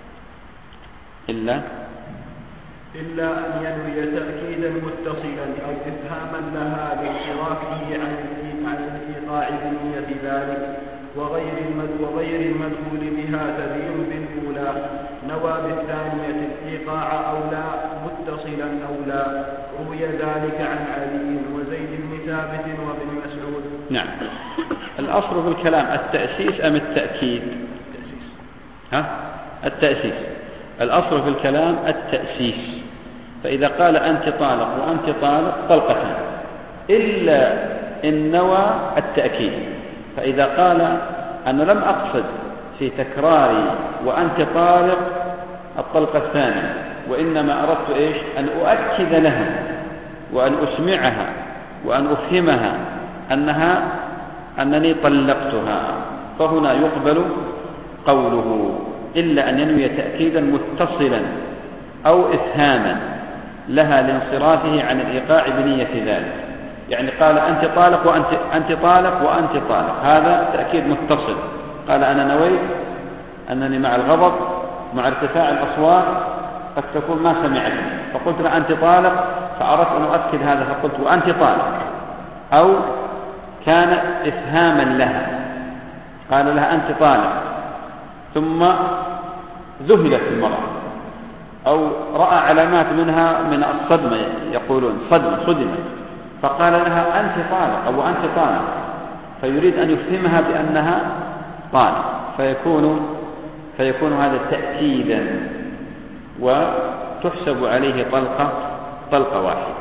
إلا إلا أن ينوي تأكيدا متصلا أو إفهاما لها بانصرافه عن الإيقاع بنية ذلك، وغير وغير المدخول بها تبين بالأولى، نوى بالثانية الإيقاع أو لا، متصلا أو لا. روي ذلك عن علي وزيد بن ثابت وابن مسعود. نعم. الأصل في الكلام التأسيس أم التأكيد؟ التأسيس. ها؟ التأسيس. الأصل في الكلام التأسيس. فإذا قال أنت طالق وأنت طالق طلقتان، إلا إن نوى التأكيد. فإذا قال أنا لم أقصد في تكراري وأنت طالق الطلقة الثانية، وإنما أردت إيش؟ أن أؤكد لها وأن أسمعها وأن أفهمها أنها أنني طلقتها، فهنا يقبل قوله إلا أن ينوي تأكيدا متصلا أو إفهاما لها لانصرافه عن الإيقاع بنية ذلك. يعني قال أنت طالق وأنت أنت طالق وأنت طالق، هذا تأكيد متصل. قال أنا نويت أنني مع الغضب مع ارتفاع الأصوات قد تكون ما سمعتني، فقلت له أنت طالق، فأردت أن أؤكد هذا فقلت وأنت طالق. أو كان إفهاما لها، قال لها أنت طالق ثم ذهلت المرأة أو رأى علامات منها من الصدمة، يقولون صدمة صدمت، فقال لها أنت طالق أو أنت طالق، فيريد أن يفهمها بأنها طالق، فيكون فيكون هذا تأكيدا وتحسب عليه طلقة طلقة واحدة.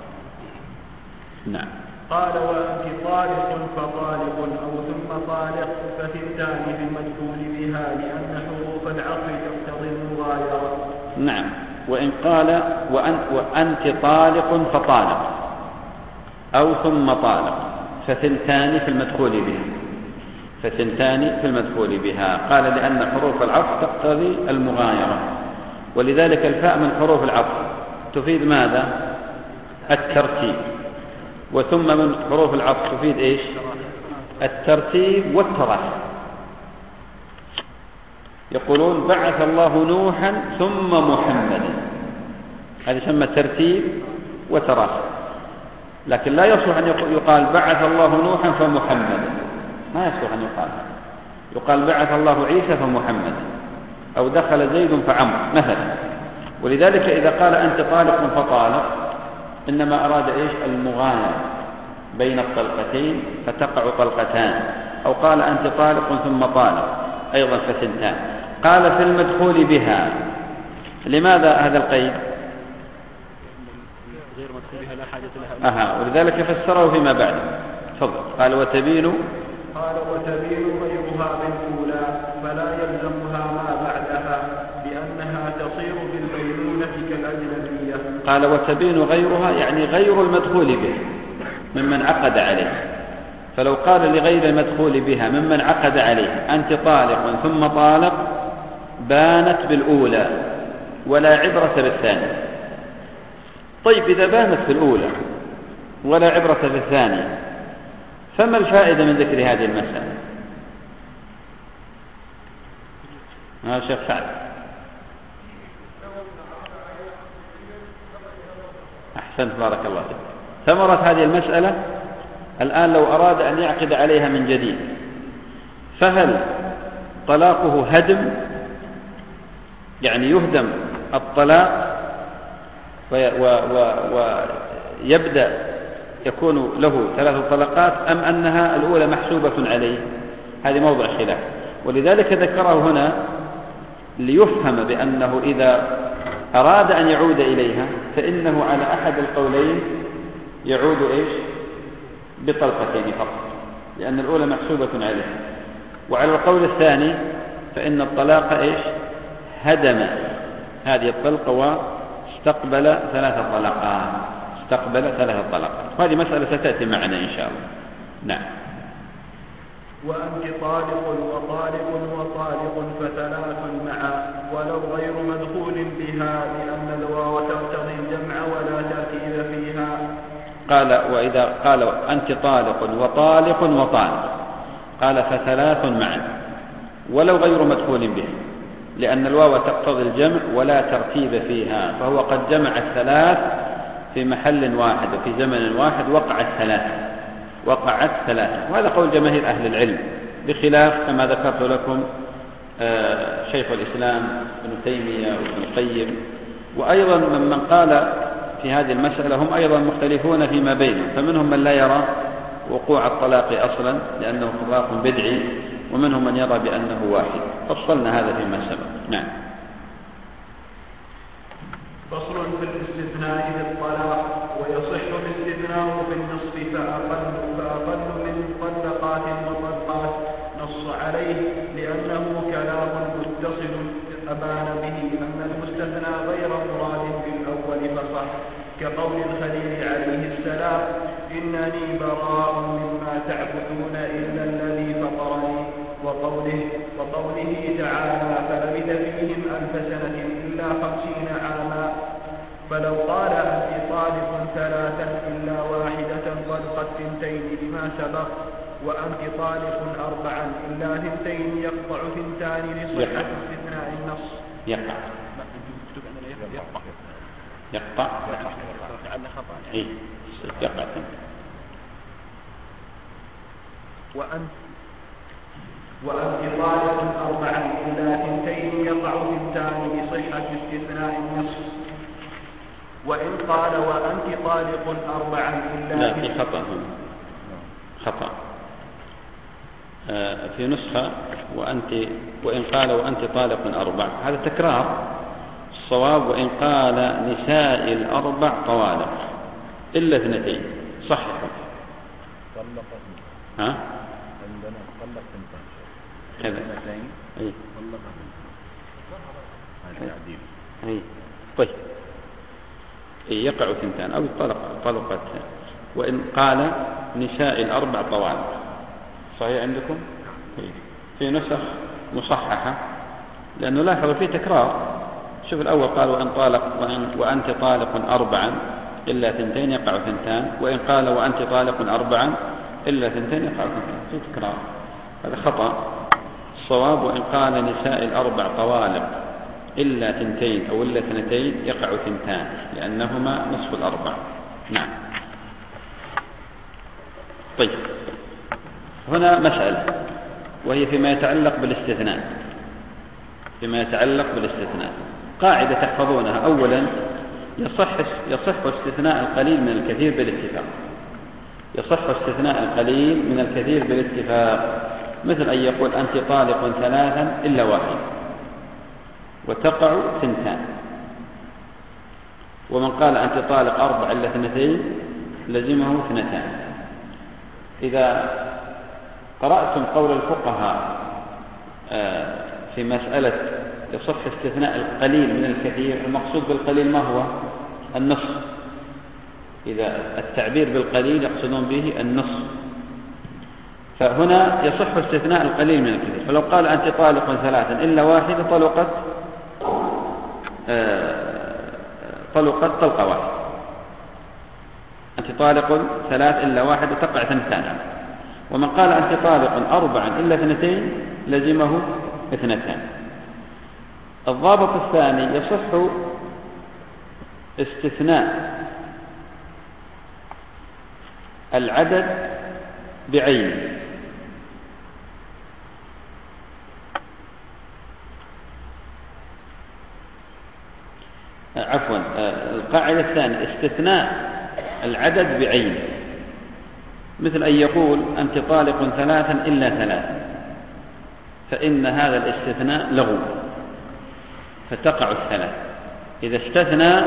نعم. قال وأنت طالق فطالق أو ثم طالق فثنتان في المدخول بها، لأن حروف العطف تقتضي المغايرة. نعم. وإن قال وأن وأنت طالق فطالق أو ثم طالق فثنتان في المدخول بها، فثنتان في المدخول بها. قال لأن حروف العطف تقتضي المغايرة، ولذلك الفاء من حروف العطف تفيد ماذا؟ الترتيب، وثم من حروف العطف تفيد إيش؟ الترتيب والتراخي. يقولون بعث الله نوحا ثم محمدا، هذا يسمى ترتيب وتراخي. لكن لا يصلح أن يقال بعث الله نوحا فمحمدا، ما يصلح أن يقال. يقال بعث الله عيسى فمحمد، أو دخل زيد فعمر مثلا. ولذلك إذا قال أنت طالق فطالق إنما أراد إيش؟ المغايرة بين الطلقتين فتقع طلقتان، أو قال أنت طالق ثم طالق أيضا فثنتان. قال في المدخول بها، لماذا هذا القيد؟ غير مدخول بها لا حاجة لها. أها، ولذلك فسره فيما بعد. تفضل. قال وتبين قال وتبين غيرها بالأولى فلا يلزمها ما بعدها لأنها تصير بالبينونة كالأجنبية. قال وتبين غيرها يعني غير المدخول به ممن عقد عليه. فلو قال لغير المدخول بها ممن عقد عليه أنت طالق ثم طالق بانت بالأولى ولا عبرة بالثانية. طيب إذا بانت بالأولى ولا عبرة بالثانية فما الفائدة من ذكر هذه المسألة؟ ها شيخ سعد. أحسنت بارك الله فيك. ثمرة هذه المسألة الآن لو أراد أن يعقد عليها من جديد فهل طلاقه هدم يعني يهدم الطلاق ويبدأ يكون له ثلاث طلقات أم أنها الأولى محسوبة عليه؟ هذه موضع خلاف، ولذلك ذكره هنا ليفهم بأنه إذا أراد أن يعود إليها فإنه على أحد القولين يعود إيش؟ بطلقتين فقط، لأن الأولى محسوبة عليه. وعلى القول الثاني فإن الطلاق إيش؟ هدم هذه الطلقة واستقبل ثلاث طلقات استقبل ثلاث طلقات. وهذه مسألة ستأتي معنا إن شاء الله. نعم. وأنت طالق وطالق وطالق فثلاث معا ولو غير مدخول بها لأن الواو تقتضي الجمع ولا ترتيب فيها. قال وإذا قال أنت طالق وطالق وطالق قال فثلاث معا ولو غير مدخول به لأن الواو تقتضي الجمع ولا ترتيب فيها، فهو قد جمع الثلاث في محل واحد وفي زمن واحد وقعت ثلاثة وقعت ثلاثة وهذا قول جماهير أهل العلم، بخلاف كما ذكرت لكم شيخ الإسلام ابن تيمية وابن القيم، وأيضا من قال في هذه المسألة هم أيضا مختلفون فيما بينهم، فمنهم من لا يرى وقوع الطلاق أصلا لأنه طلاق بدعي، ومنهم من يرى بأنه واحد. فصلنا هذا فيما سبق. نعم. فصل في الاستثناء بالطلاق ويصح الاستثناء في النصف فأقل فأقل من مطلقات وطلقات نص عليه لأنه كلام متصل أبان به أن المستثنى غير مراد بالأول فصح، كقول الخليل عليه السلام إنني براء مما تعبدون إلا الذي فطرني، وقوله, وقوله تعالى فلبث فيهم ألف سنة إلا خمسين عاما. فلو قال أنت طالق ثلاثا إلا واحدة طلقت ثنتين لما سبق، وأنت طالق أربعا إلا ثنتين يقطع ثنتان لصحة استثناء النص. يقع يقطع إيه يقع وأنت وأنت طالق أربعا إلا ثنتين يقع ثنتان لصحة استثناء النص. وإن قال وأنت طالق أربعا إلا لا في خطأ خطأ آه في نسخة وأنت وإن قال وأنت طالق أربع، هذا تكرار. الصواب وإن قال نساء الأربع طوالق إلا اثنتين. صح طلق ها عندنا طلق ثنتين كذا أي طلق هذا تعديل أي طيب أي يقع ثنتان أو طلق طلقت. وإن قال نساء الأربع طوالق صحيح عندكم؟ في نسخ مصححة لأنه لاحظوا فيه تكرار. شوف الأول قال وإن طالق وإن وأنت طالق أربعا إلا ثنتين يقع ثنتان، وإن قال وأنت طالق أربعا إلا ثنتين يقع ثنتان، في تكرار. هذا خطأ. الصواب وإن قال نساء الأربع طوالق إلا ثنتين أو إلا اثنتين يقع ثنتان لأنهما نصف الأربع. نعم. طيب هنا مسألة وهي فيما يتعلق بالاستثناء فيما يتعلق بالاستثناء قاعدة تحفظونها. أولا يصح يصح استثناء القليل من الكثير بالاتفاق، يصح استثناء القليل من الكثير بالاتفاق، مثل أن يقول أنت طالق ثلاثا إلا واحد، وتقع ثنتان. ومن قال أنت طالق أربع إلا اثنتين لزمه اثنتان. إذا قرأتم قول الفقهاء في مسألة يصح استثناء القليل من الكثير، المقصود بالقليل ما هو؟ النصف. إذا التعبير بالقليل يقصدون به النصف، فهنا يصح استثناء القليل من الكثير. فلو قال أنت طالق ثلاثا إلا واحدة طلقت طلقت طلقة واحدة. أنت طالق ثلاث إلا واحدة تقع ثنتان. ومن قال أنت طالق أربعا إلا اثنتين لزمه اثنتان. الضابط الثاني يصح استثناء العدد بعينه. عفوا القاعدة الثانية استثناء العدد بعينه، مثل أن يقول أنت طالق ثلاثا إلا ثلاثا، فإن هذا الاستثناء لغو فتقع الثلاث. إذا استثنى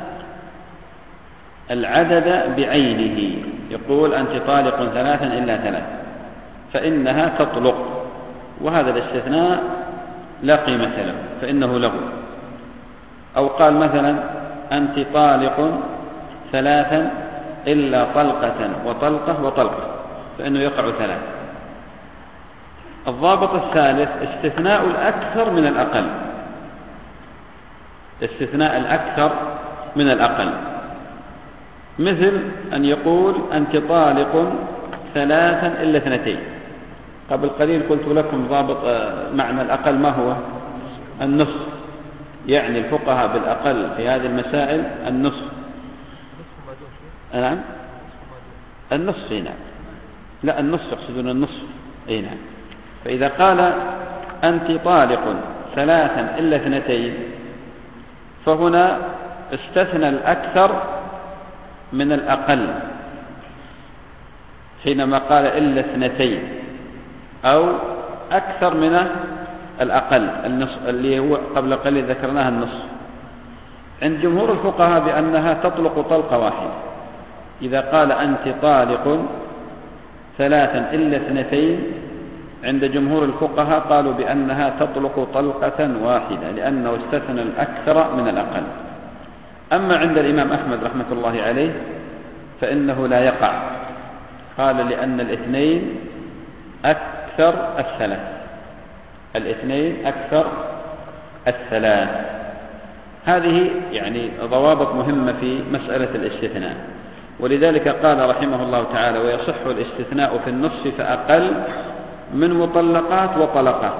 العدد بعينه يقول أنت طالق ثلاثا إلا ثلاث فإنها تطلق، وهذا الاستثناء لا قيمة له فإنه لغو. أو قال مثلا أنت طالق ثلاثا إلا طلقة وطلقة وطلقة فإنه يقع ثلاث. الضابط الثالث استثناء الأكثر من الأقل، استثناء الأكثر من الأقل، مثل أن يقول أنت طالق ثلاثا إلا اثنتين. قبل قليل قلت لكم ضابط معنى الأقل ما هو؟ النصف، يعني الفقهاء بالأقل في هذه المسائل النصف. نعم النصف نعم، لا النصف يقصدون النصف أي نعم. فإذا قال أنت طالق ثلاثا إلا اثنتين فهنا استثنى الأكثر من الأقل حينما قال إلا اثنتين، أو أكثر من الأقل النصف اللي هو قبل قليل ذكرناها النصف. عند جمهور الفقهاء بأنها تطلق طلقة واحدة. إذا قال أنت طالق ثلاثا إلا اثنتين عند جمهور الفقهاء قالوا بأنها تطلق طلقة واحدة لأنه استثنى الأكثر من الأقل. أما عند الإمام أحمد رحمة الله عليه فإنه لا يقع، قال لأن الاثنين أكثر الثلاث، الاثنين أكثر الثلاث. هذه يعني ضوابط مهمة في مسألة الاستثناء. ولذلك قال رحمه الله تعالى ويصح الاستثناء في النصف فأقل من مطلقات وطلقات.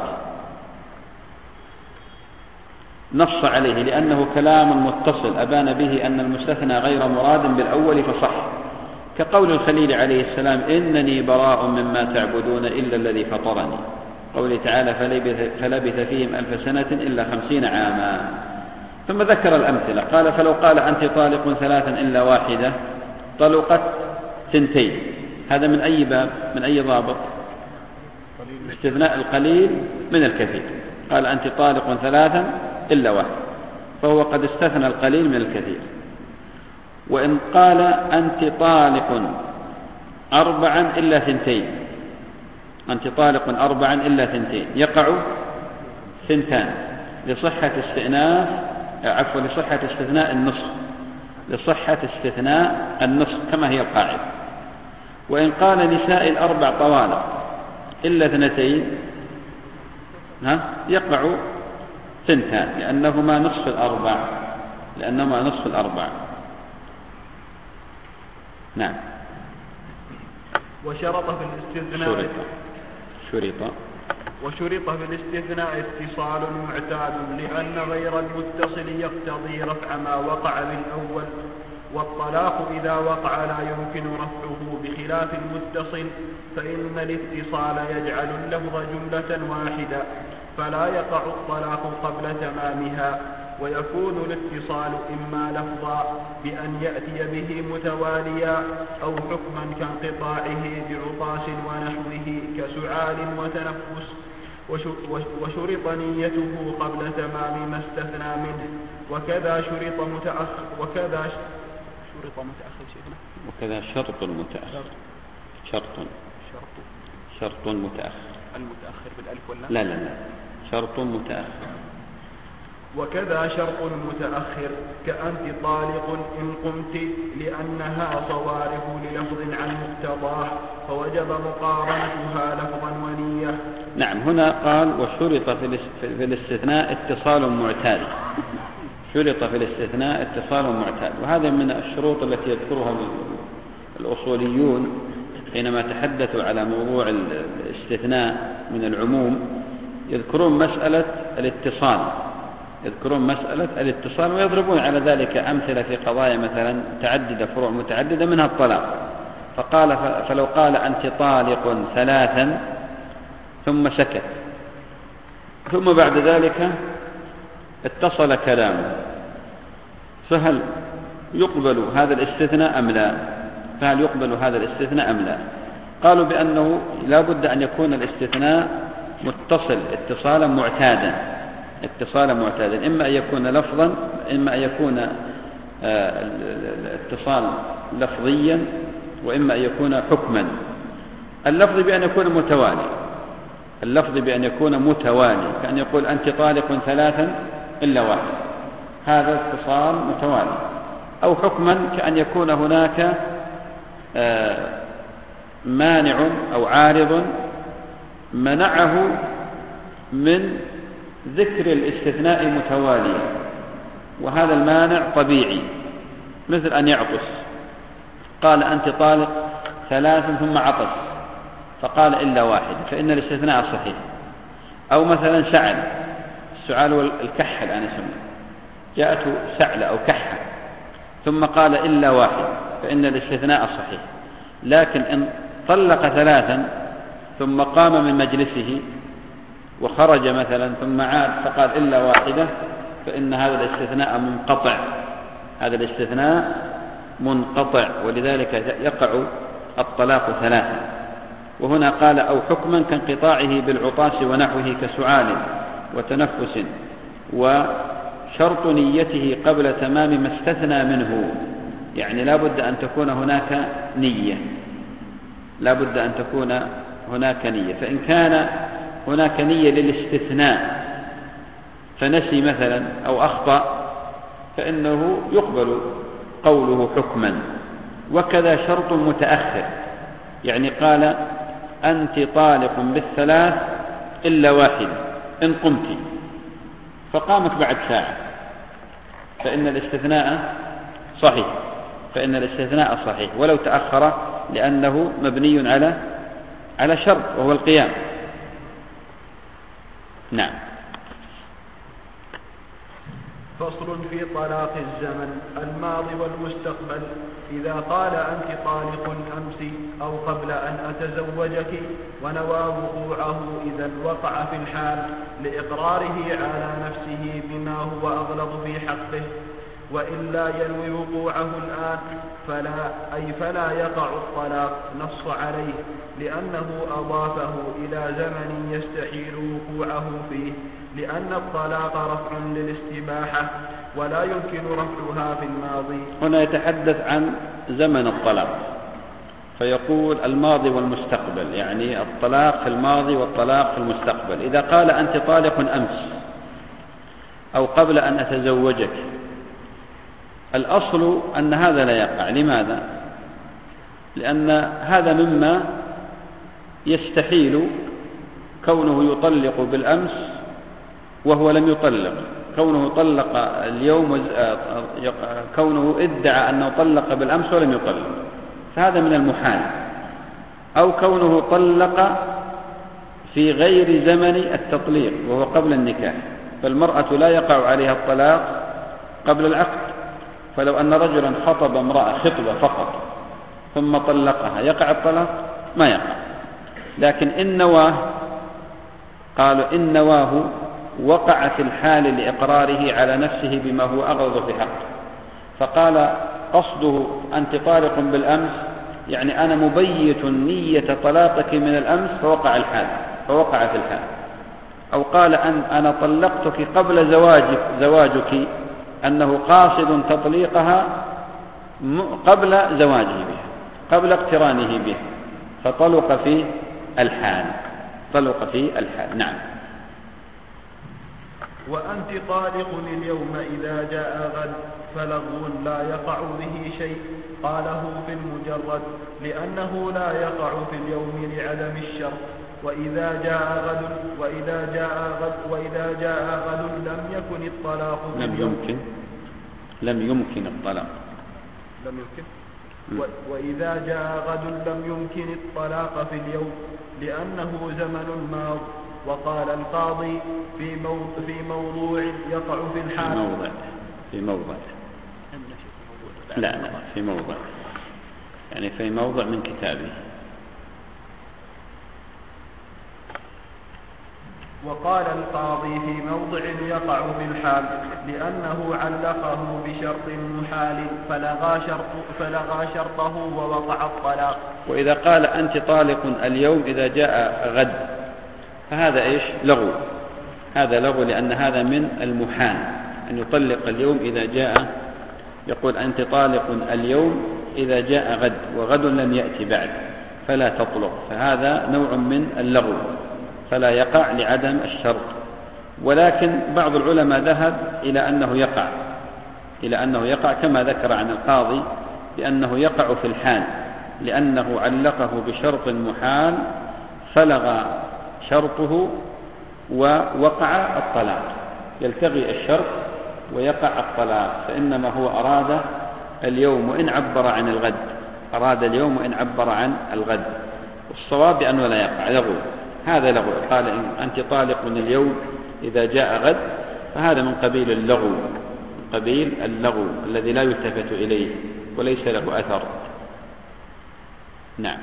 نص عليه لأنه كلام متصل أبان به أن المستثنى غير مراد بالأول فصح، كقول الخليل عليه السلام إنني براء مما تعبدون إلا الذي فطرني، قوله تعالى فلبث فيهم ألف سنة إلا خمسين عاما. ثم ذكر الأمثلة قال فلو قال أنت طالق ثلاثا إلا واحدة طلقت ثنتين. هذا من أي باب؟ من أي ضابط؟ استثناء القليل من الكثير. قال أنت طالق ثلاثا إلا واحد فهو قد استثنى القليل من الكثير. وإن قال أنت طالق أربعا إلا ثنتين، أنت طالق أربعا إلا ثنتين يقع ثنتان لصحة استئناف عفوا لصحة استثناء النصف، لصحة استثناء النصف كما هي القاعدة. وإن قال نساء الأربع طوالق إلا اثنتين ها يقع ثنتان لأنهما نصف الأربع، لأنهما نصف الأربع. نعم. وشرط في الاستثناء شرط شرط وشرط في الاستثناء اتصال معتاد لأن غير المتصل يقتضي رفع ما وقع بالأول، والطلاق إذا وقع لا يمكن رفعه بخلاف المتصل، فإن الاتصال يجعل اللفظ جملة واحدة فلا يقع الطلاق قبل تمامها، ويكون الاتصال إما لفظا بأن يأتي به متواليا أو حكما كانقطاعه بعطاس ونحوه كسعال وتنفس، وشرط نيته قبل تمام ما استثنى منه، وكذا شرط متأخر وكذا شرط متأخر شيخنا وكذا شرط متأخر شرط شرط شرط متأخر المتأخر بالألف ولا لا لا لا شرط متأخر. وكذا شرط متأخر كأنت طالق إن قمت، لأنها صوارف للفظ عن مقتضاه فوجب مقارنتها لفظا ونية. نعم، هنا قال وشرط في الاستثناء اتصال معتاد. شرط في الاستثناء اتصال معتاد، وهذا من الشروط التي يذكرها الأصوليون حينما تحدثوا على موضوع الاستثناء من العموم. يذكرون مسألة الاتصال يذكرون مسألة الاتصال ويضربون على ذلك أمثلة في قضايا مثلا متعددة، فروع متعددة منها الطلاق. فقال فلو قال أنت طالق ثلاثا ثم سكت، ثم بعد ذلك اتصل كلامه، فهل يقبل هذا الاستثناء أم لا؟ فهل يقبل هذا الاستثناء أم لا؟ قالوا بأنه لا بد أن يكون الاستثناء متصل اتصالا معتادا اتصالا معتادا إما أن يكون لفظا، إما أن يكون الاتصال لفظيا، وإما أن يكون حكما. اللفظ بأن يكون متوالي اللفظ بأن يكون متوالي كأن يقول أنت طالق ثلاثا إلا واحد، هذا اتصال متوالي. أو حكما كأن يكون هناك مانع أو عارض منعه من ذكر الاستثناء متواليا، وهذا المانع طبيعي، مثل أن يعطس، قال أنت طالق ثلاثا ثم عطس فقال إلا واحد، فإن الاستثناء صحيح. أو مثلا سعل، السعال والكحل أنا اسمه، جاءته سعلة أو كحة ثم قال إلا واحد، فإن الاستثناء صحيح. لكن إن طلق ثلاثا ثم قام من مجلسه وخرج مثلا ثم عاد فقال إلا واحدة، فإن هذا الاستثناء منقطع هذا الاستثناء منقطع ولذلك يقع الطلاق ثلاثا. وهنا قال أو حكما كانقطاعه بالعطاس ونحوه كسعال وتنفس، وشرط نيته قبل تمام ما استثنى منه، يعني لا بد أن تكون هناك نية لا بد أن تكون هناك نية. فإن كان هناك نية للاستثناء فنسي مثلا أو أخطأ فإنه يقبل قوله حكما. وكذا شرط متأخر، يعني قال أنت طالق بالثلاث إلا واحد إن قمت، فقامت بعد ساعة، فإن الاستثناء صحيح فإن الاستثناء صحيح ولو تأخر، لأنه مبني على على شرط وهو القيام. نعم. فصل في طلاق الزمن الماضي والمستقبل. إذا قال أنت طالق أمس أو قبل أن أتزوجك ونوى وقوعه إذا وقع في الحال لإقراره على نفسه بما هو أغلظ في حقه، وإلا ينوي وقوعه الآن فلا أي فلا يقع الطلاق نص عليه، لأنه أضافه إلى زمن يستحيل وقوعه فيه، لأن الطلاق رفع للاستباحة ولا يمكن رفعها في الماضي. هنا يتحدث عن زمن الطلاق، فيقول الماضي والمستقبل، يعني الطلاق في الماضي والطلاق في المستقبل. إذا قال أنت طالق أمس أو قبل أن أتزوجك، الأصل أن هذا لا يقع. لماذا؟ لأن هذا مما يستحيل كونه يطلق بالأمس وهو لم يطلق، كونه طلق اليوم، كونه ادعى أنه طلق بالأمس ولم يطلق، فهذا من المحال. أو كونه طلق في غير زمن التطليق وهو قبل النكاح، فالمرأة لا يقع عليها الطلاق قبل العقد. فلو أن رجلا خطب امرأة خطبة فقط ثم طلقها يقع الطلاق؟ ما يقع. لكن إن نواه، قالوا إن نواه وقع في الحال لإقراره على نفسه بما هو أغلظ في حقه. فقال قصده أنت طالق بالأمس، يعني أنا مبيت نية طلاقك من الأمس فوقع الحال فوقع في الحال. أو قال أن أنا طلقتك قبل زواجك, زواجك أنه قاصد تطليقها قبل زواجه بها قبل اقترانه بها، فطلق في الحال طلق في الحال. نعم. وأنت طالق اليوم إذا جاء غد فلغو لا يقع به شيء، قاله في المجرد لأنه لا يقع في اليوم لعدم الشرط. وإذا جاء غد وإذا جاء غد وإذا جاء غد لم يكن الطلاق في لم اليوم. يمكن لم يمكن الطلاق لم يمكن وإذا جاء غد لم يمكن الطلاق في اليوم لأنه زمن ماض. وقال القاضي في موضوع, في موضوع يقع في الحال في موضع في موضع لا لا في موضع يعني في موضع من كتابه. وقال القاضي في موضع يقع في الحال لأنه علقه بشرط محال فلغى, شرط فلغى شرطه ووقع الطلاق. وإذا قال أنت طالق اليوم إذا جاء غد فهذا إيش؟ لغو. هذا لغو لأن هذا من المحال أن يطلق اليوم إذا جاء، يقول أنت طالق اليوم إذا جاء غد وغد لم يأتي بعد فلا تطلق، فهذا نوع من اللغو فلا يقع لعدم الشرط. ولكن بعض العلماء ذهب إلى أنه يقع إلى أنه يقع كما ذكر عن القاضي بأنه يقع في الحال لأنه علقه بشرط محال فلغى شرطه ووقع الطلاق. يلتغي الشرط ويقع الطلاق، فإنما هو أراد اليوم وإن عبر عن الغد أراد اليوم وإن عبر عن الغد. والصواب بأنه لا يقع لغو. هذا لغو. قال إن أنت طالق من اليوم إذا جاء غد فهذا من قبيل اللغو من قبيل اللغو الذي لا يلتفت إليه وليس له أثر. نعم.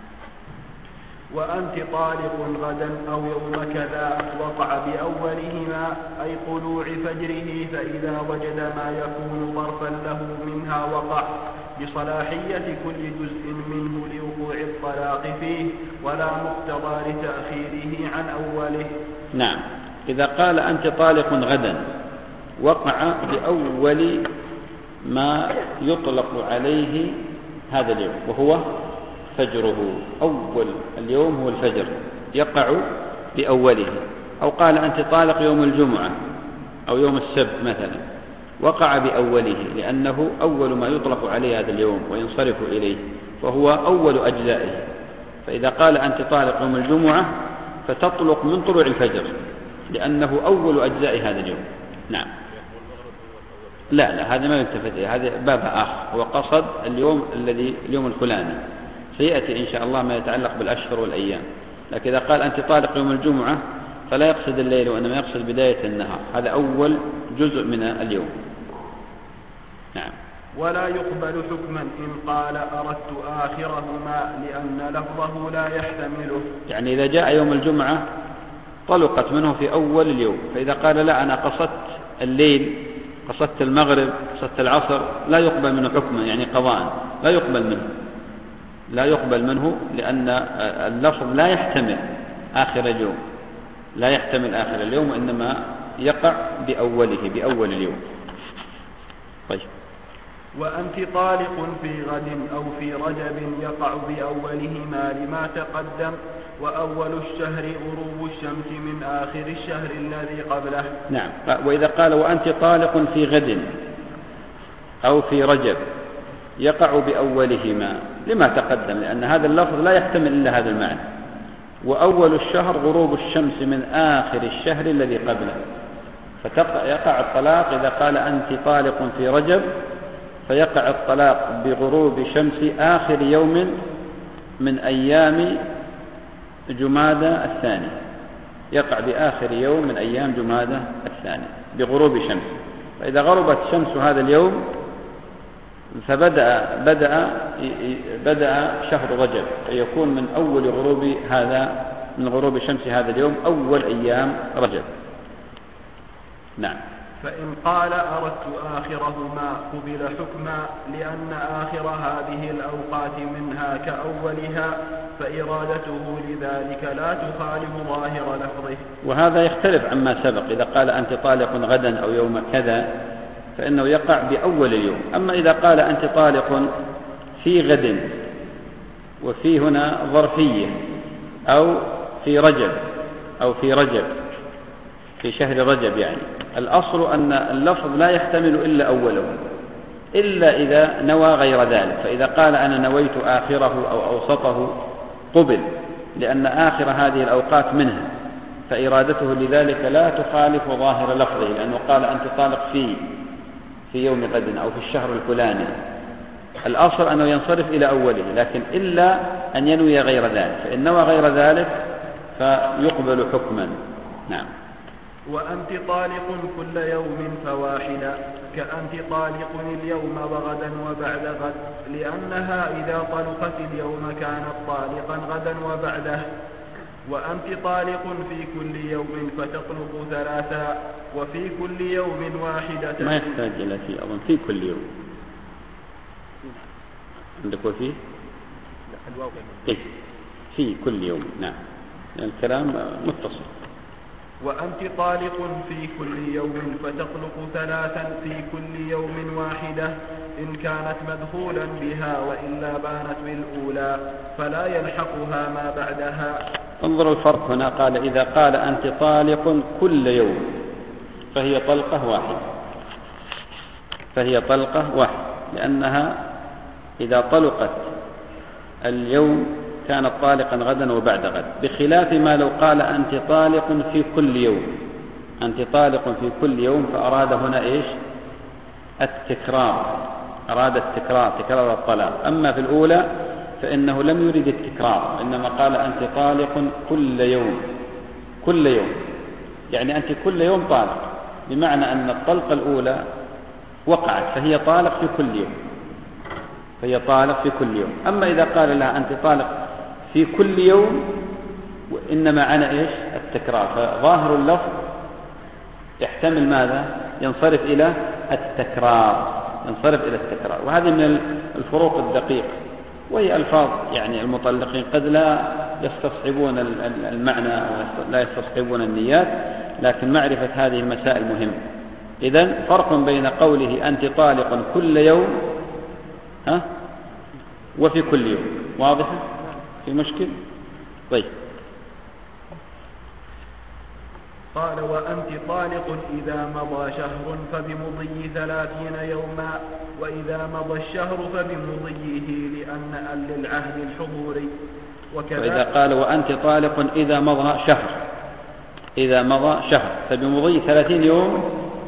وأنت طالق غدا أو يوم كذا وقع بأولهما أي طلوع فجره، فإذا وجد ما يكون ظرفا له منها وقع بصلاحية كل جزء منه لوقوع الطلاق فيه ولا مقتضى لتأخيره عن أوله. نعم. إذا قال أنت طالق غدا وقع بأول ما يطلق عليه هذا اليوم وهو فجره. أول اليوم هو الفجر يقع بأوله. أو قال أنت طالق يوم الجمعة أو يوم السبت مثلا وقع بأوله لأنه أول ما يطلق عليه هذا اليوم وينصرف إليه فهو أول أجزائه. فإذا قال أنت طالق يوم الجمعة فتطلق من طلوع الفجر لأنه أول أجزاء هذا اليوم. نعم. لا لا هذا ما يلتفت إليه، هذا باب آخر، هو قصد اليوم الذي اليوم الفلاني. سيأتي إن شاء الله ما يتعلق بالأشهر والأيام. لكن إذا قال أنت طالق يوم الجمعة فلا يقصد الليل وإنما يقصد بداية النهار، هذا أول جزء من اليوم. نعم. ولا يقبل حكما إن قال أردت آخرهما لأن لفظه لا يحتمله. يعني إذا جاء يوم الجمعة طلقت منه في أول اليوم، فإذا قال لا أنا قصدت الليل قصدت المغرب قصدت العصر لا يقبل منه حكما يعني قضاء، لا يقبل منه لا يقبل منه لأن اللفظ لا يحتمل آخر اليوم لا يحتمل آخر اليوم وإنما يقع بأوله بأول اليوم. طيب. وأنت طالق في غد أو في رجب يقع بأولهما لما تقدم، وأول الشهر غروب الشمس من آخر الشهر الذي قبله. نعم. وإذا قال وأنت طالق في غد أو في رجب يقع بأولهما لما تقدم لأن هذا اللفظ لا يحتمل إلا هذا المعنى. وأول الشهر غروب الشمس من آخر الشهر الذي قبله، فيقع الطلاق إذا قال أنت طالق في رجب فيقع الطلاق بغروب شمس آخر يوم من أيام جمادى الثاني، يقع بآخر يوم من أيام جمادى الثاني بغروب شمس. فإذا غربت شمس هذا اليوم فبدأ بدأ بدأ شهر رجب، فيكون من أول غروب هذا من غروب شمس هذا اليوم أول أيام رجب. نعم. فإن قال أردت آخرهما قبل حكما، لأن آخر هذه الأوقات منها كأولها، فإرادته لذلك لا تخالف ظاهر لفظه. وهذا يختلف عما سبق. إذا قال أنت طالق غدا أو يوم كذا فإنه يقع بأول اليوم. أما إذا قال أنت طالق في غد وفي هنا ظرفية أو في رجب أو في رجب في شهر رجب، يعني الأصل أن اللفظ لا يحتمل إلا أوله إلا إذا نوى غير ذلك. فإذا قال أنا نويت آخره أو أوسطه قبل، لأن آخر هذه الأوقات منها، فإرادته لذلك لا تخالف ظاهر لفظه، لأنه قال أنت طالق في في يوم غد أو في الشهر الفلاني. الأصل أنه ينصرف إلى أوله، لكن إلا أن ينوي غير ذلك، فإن نوى غير ذلك فيقبل حكما. نعم. وأنت طالق كل يوم فواحدا، كأنت طالق اليوم وغدا وبعد غد، لأنها إذا طلقت اليوم كانت طالقا غدا وبعده. وأنت طالق في كل يوم فتطلق ثلاثا، وفي كل يوم واحدة. ما يحتاج إلى في أظن في كل يوم. عندك وفيه؟ إيه في كل يوم. نعم، الكلام متصل. وأنت طالق في كل يوم فتطلق ثلاثا في كل يوم واحدة، إن كانت مدخولا بها، وإلا بانت بالأولى فلا يلحقها ما بعدها. انظروا الفرق هنا. قال إذا قال أنت طالق كل يوم فهي طلقة واحدة، فهي طلقة واحدة، لأنها إذا طلقت اليوم كانت طالقا غدا وبعد غد، بخلاف ما لو قال أنت طالق في كل يوم. أنت طالق في كل يوم فأراد هنا إيش؟ التكرار، أراد التكرار، تكرار الطلاق. أما في الأولى فإنه لم يرد التكرار، إنما قال أنت طالق كل يوم. كل يوم يعني أنت كل يوم طالق، بمعنى أن الطلقة الأولى وقعت فهي طالق في كل يوم، فهي طالق في كل يوم. أما إذا قال لها أنت طالق في كل يوم وإنما عن إيش؟ التكرار، فظاهر اللفظ يحتمل ماذا؟ ينصرف إلى التكرار، ينصرف إلى التكرار. وهذه من الفروق الدقيقة، وهي ألفاظ يعني المطلقين قد لا يستصحبون المعنى ولا يستصحبون النيات، لكن معرفة هذه المسائل مهمة. إذن فرق بين قوله أنت طالق كل يوم ها وفي كل يوم. واضحة؟ في مشكل؟ طيب. قال وأنت طالق إذا مضى شهر فبمضي ثلاثين يوما، وإذا مضى الشهر فبمضيه، لأن للعهد الحضوري. وإذا قال وأنت طالق إذا مضى شهر، إذا مضى شهر فبمضي ثلاثين يوم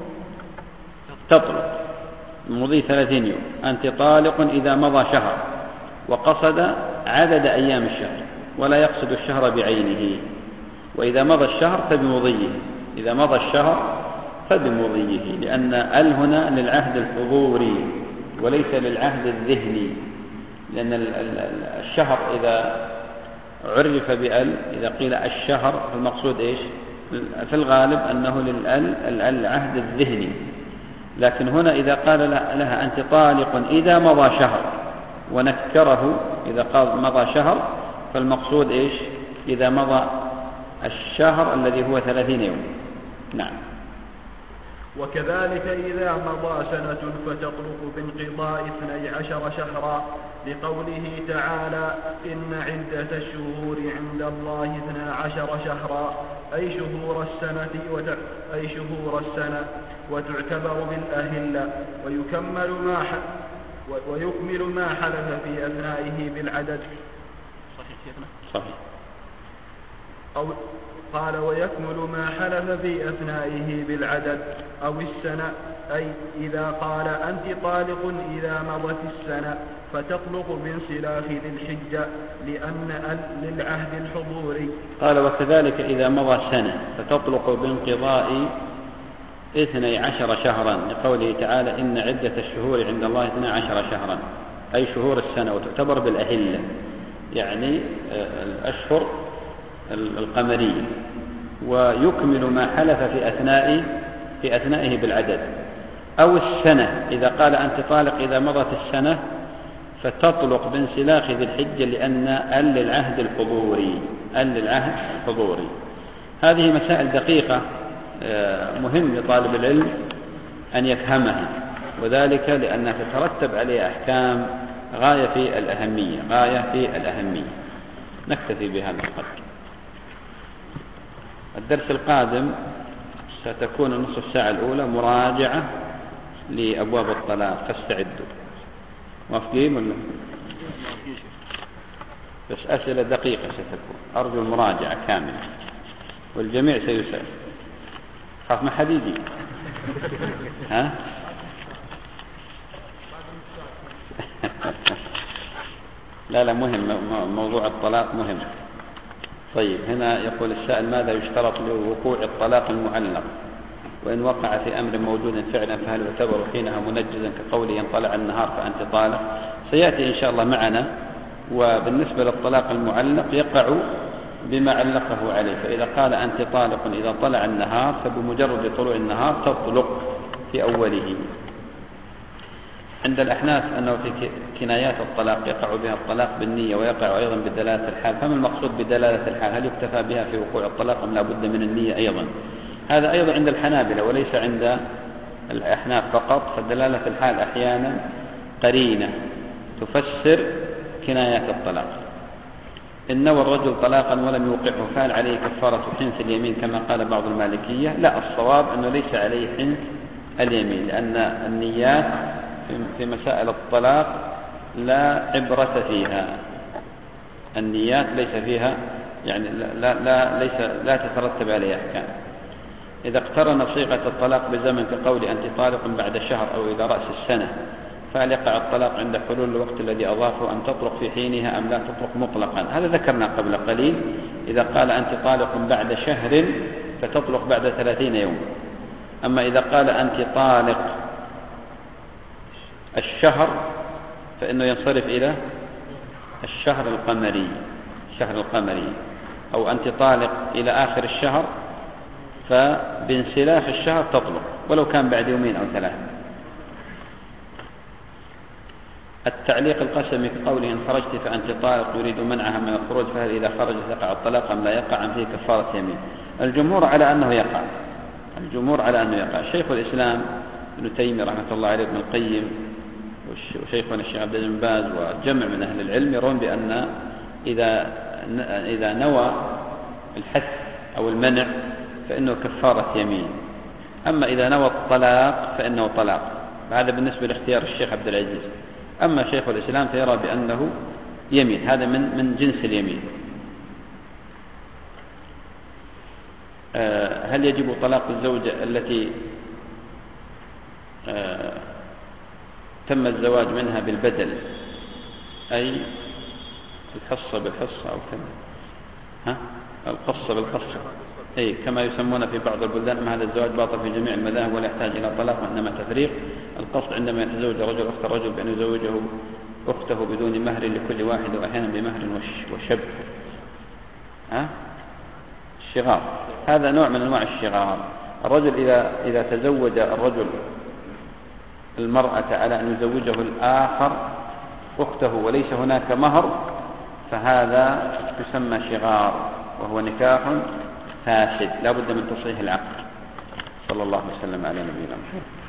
تطلق، مضي ثلاثين يوم. أنت طالق إذا مضى شهر، وقصد عدد أيام الشهر ولا يقصد الشهر بعينه. وإذا مضى الشهر فبمضيه، إذا مضى الشهر فبمضيه، لأن ال هنا للعهد الحضوري وليس للعهد الذهني، لأن الشهر إذا عرف بال، إذا قيل الشهر المقصود إيش؟ في الغالب أنه للال العهد الذهني. لكن هنا إذا قال لها أنت طالق إذا مضى شهر ونكره، إذا قال مضى شهر فالمقصود إيش؟ إذا مضى الشهر الذي هو ثلاثين يوم. نعم. وكذلك إذا مضى سنة فتطلق بانقضاء اثني عشر شهرا، لقوله تعالى إن عدة الشهور عند الله اثنا عشر شهرا، أي شهور السنة وتع... أي شهور السنة وتعتبر بالأهلة، ويكمل ما ح... ويكمل ما حلف في أثنائه بالعدد. صحيح. أو قال ويكمل ما حلف في أثنائه بالعدد أو السنة، أي إذا قال أنت طالق إذا مضت السنة فتطلق بانسلاخ ذي الحجة، لأن للعهد الحضوري. قال وكذلك إذا مضى سنة فتطلق بانقضاء اثني عشر شهرا، لقوله تعالى إن عدة الشهور عند الله اثني عشر شهرا، أي شهور السنة وتعتبر بالأهلة، يعني الأشهر القمرية. ويكمل ما حلف في أثناء في أثنائه بالعدد، أو السنة إذا قال أنت طالق إذا مضت السنة فتطلق بانسلاخ ذي الحجة، لأن ال للعهد الحضوري ال للعهد الحضوري. هذه مسائل دقيقة مهم لطالب العلم أن يفهمها، وذلك لأنها تترتب عليها أحكام غاية في الأهمية غاية في الأهمية. نكتفي بهذا القدر. الدرس القادم ستكون النصف الساعة الأولى مراجعة لأبواب الطلاق، فاستعدوا. موافقين ولا؟ بس أسئلة دقيقة ستكون، أرجو المراجعة كاملة والجميع سيسأل. خاف ما حد يجي. ها؟ لا لا مهم، موضوع الطلاق مهم. طيب هنا يقول السائل: ماذا يشترط لوقوع الطلاق المعلق؟ وإن وقع في أمر موجود فعلا فهل يعتبر حينها منجزا كقوله إن طلع النهار فأنت طالق؟ سيأتي إن شاء الله معنا. وبالنسبة للطلاق المعلق يقع بما علقه عليه، فإذا قال أنت طالق إذا طلع النهار فبمجرد طلوع النهار تطلق في أوله. عند الأحناف أنه في كنايات الطلاق يقع بها الطلاق بالنية ويقع أيضا بدلالة الحال. فما المقصود بدلالة الحال؟ هل يكتفى بها في وقوع الطلاق أم لا بد من النية أيضا؟ هذا أيضا عند الحنابلة وليس عند الأحناف فقط. فدلالة الحال أحيانا قرينة تفسر كنايات الطلاق. إن نوى الرجل طلاقا ولم يوقعه فهل عليه كفارة حنث اليمين كما قال بعض المالكية؟ لا، الصواب أنه ليس عليه حنث اليمين، لأن النيات في مسائل الطلاق لا عبرة فيها. النيات ليس فيها يعني لا, لا, ليس لا تترتب عليها أحكام. إذا اقترن صيغة الطلاق بزمن كقول أنت طالق بعد شهر أو إذا رأس السنة فهل يقع الطلاق عند حلول الوقت الذي أضافه أم تطلق في حينها أم لا تطلق مطلقا؟ هذا ذكرنا قبل قليل. إذا قال أنت طالق بعد شهر فتطلق بعد ثلاثين يوم. أما إذا قال أنت طالق الشهر فإنه ينصرف إلى الشهر القمري الشهر القمري أو أنت طالق إلى آخر الشهر فبانسلاخ الشهر تطلق ولو كان بعد يومين أو ثلاثة. التعليق القسمي في قوله إن خرجت فأنت طالق يريد منعها من الخروج فهل إذا خرجت يقع الطلاق أم لا يقع أم فيه كفارة يمين؟ الجمهور على أنه يقع الجمهور على أنه يقع شيخ الإسلام ابن تيمية رحمة الله عليه ابن القيم وشيخنا الشيخ عبد العزيز بن باز وجمع من أهل العلم يرون بأن إذا إذا نوى الحث أو المنع فإنه كفارة يمين. أما إذا نوى الطلاق فإنه طلاق. هذا بالنسبة لاختيار الشيخ عبد العزيز. أما شيخ الإسلام فيرى بأنه يمين، هذا من من جنس اليمين. هل يجب طلاق الزوجة التي تم الزواج منها بالبدل أي الحصة بالحصة أو كذا ها القصة بالقصة أي كما يسمون في بعض البلدان؟ أما هذا الزواج باطل في جميع المذاهب ولا يحتاج إلى طلاق وإنما تفريق. القصد عندما يتزوج رجل أخت الرجل بأن يزوجه أخته بدون مهر لكل واحد وأحيانا بمهر وشب. ها الشغار هذا نوع من أنواع الشغار. الرجل إذا إذا تزوج الرجل المرأة على أن يزوجه الآخر أخته وليس هناك مهر فهذا يسمى شغار وهو نكاح فاسد لا بد من تصحيح العقد. صلى الله وسلم على نبينا محمد.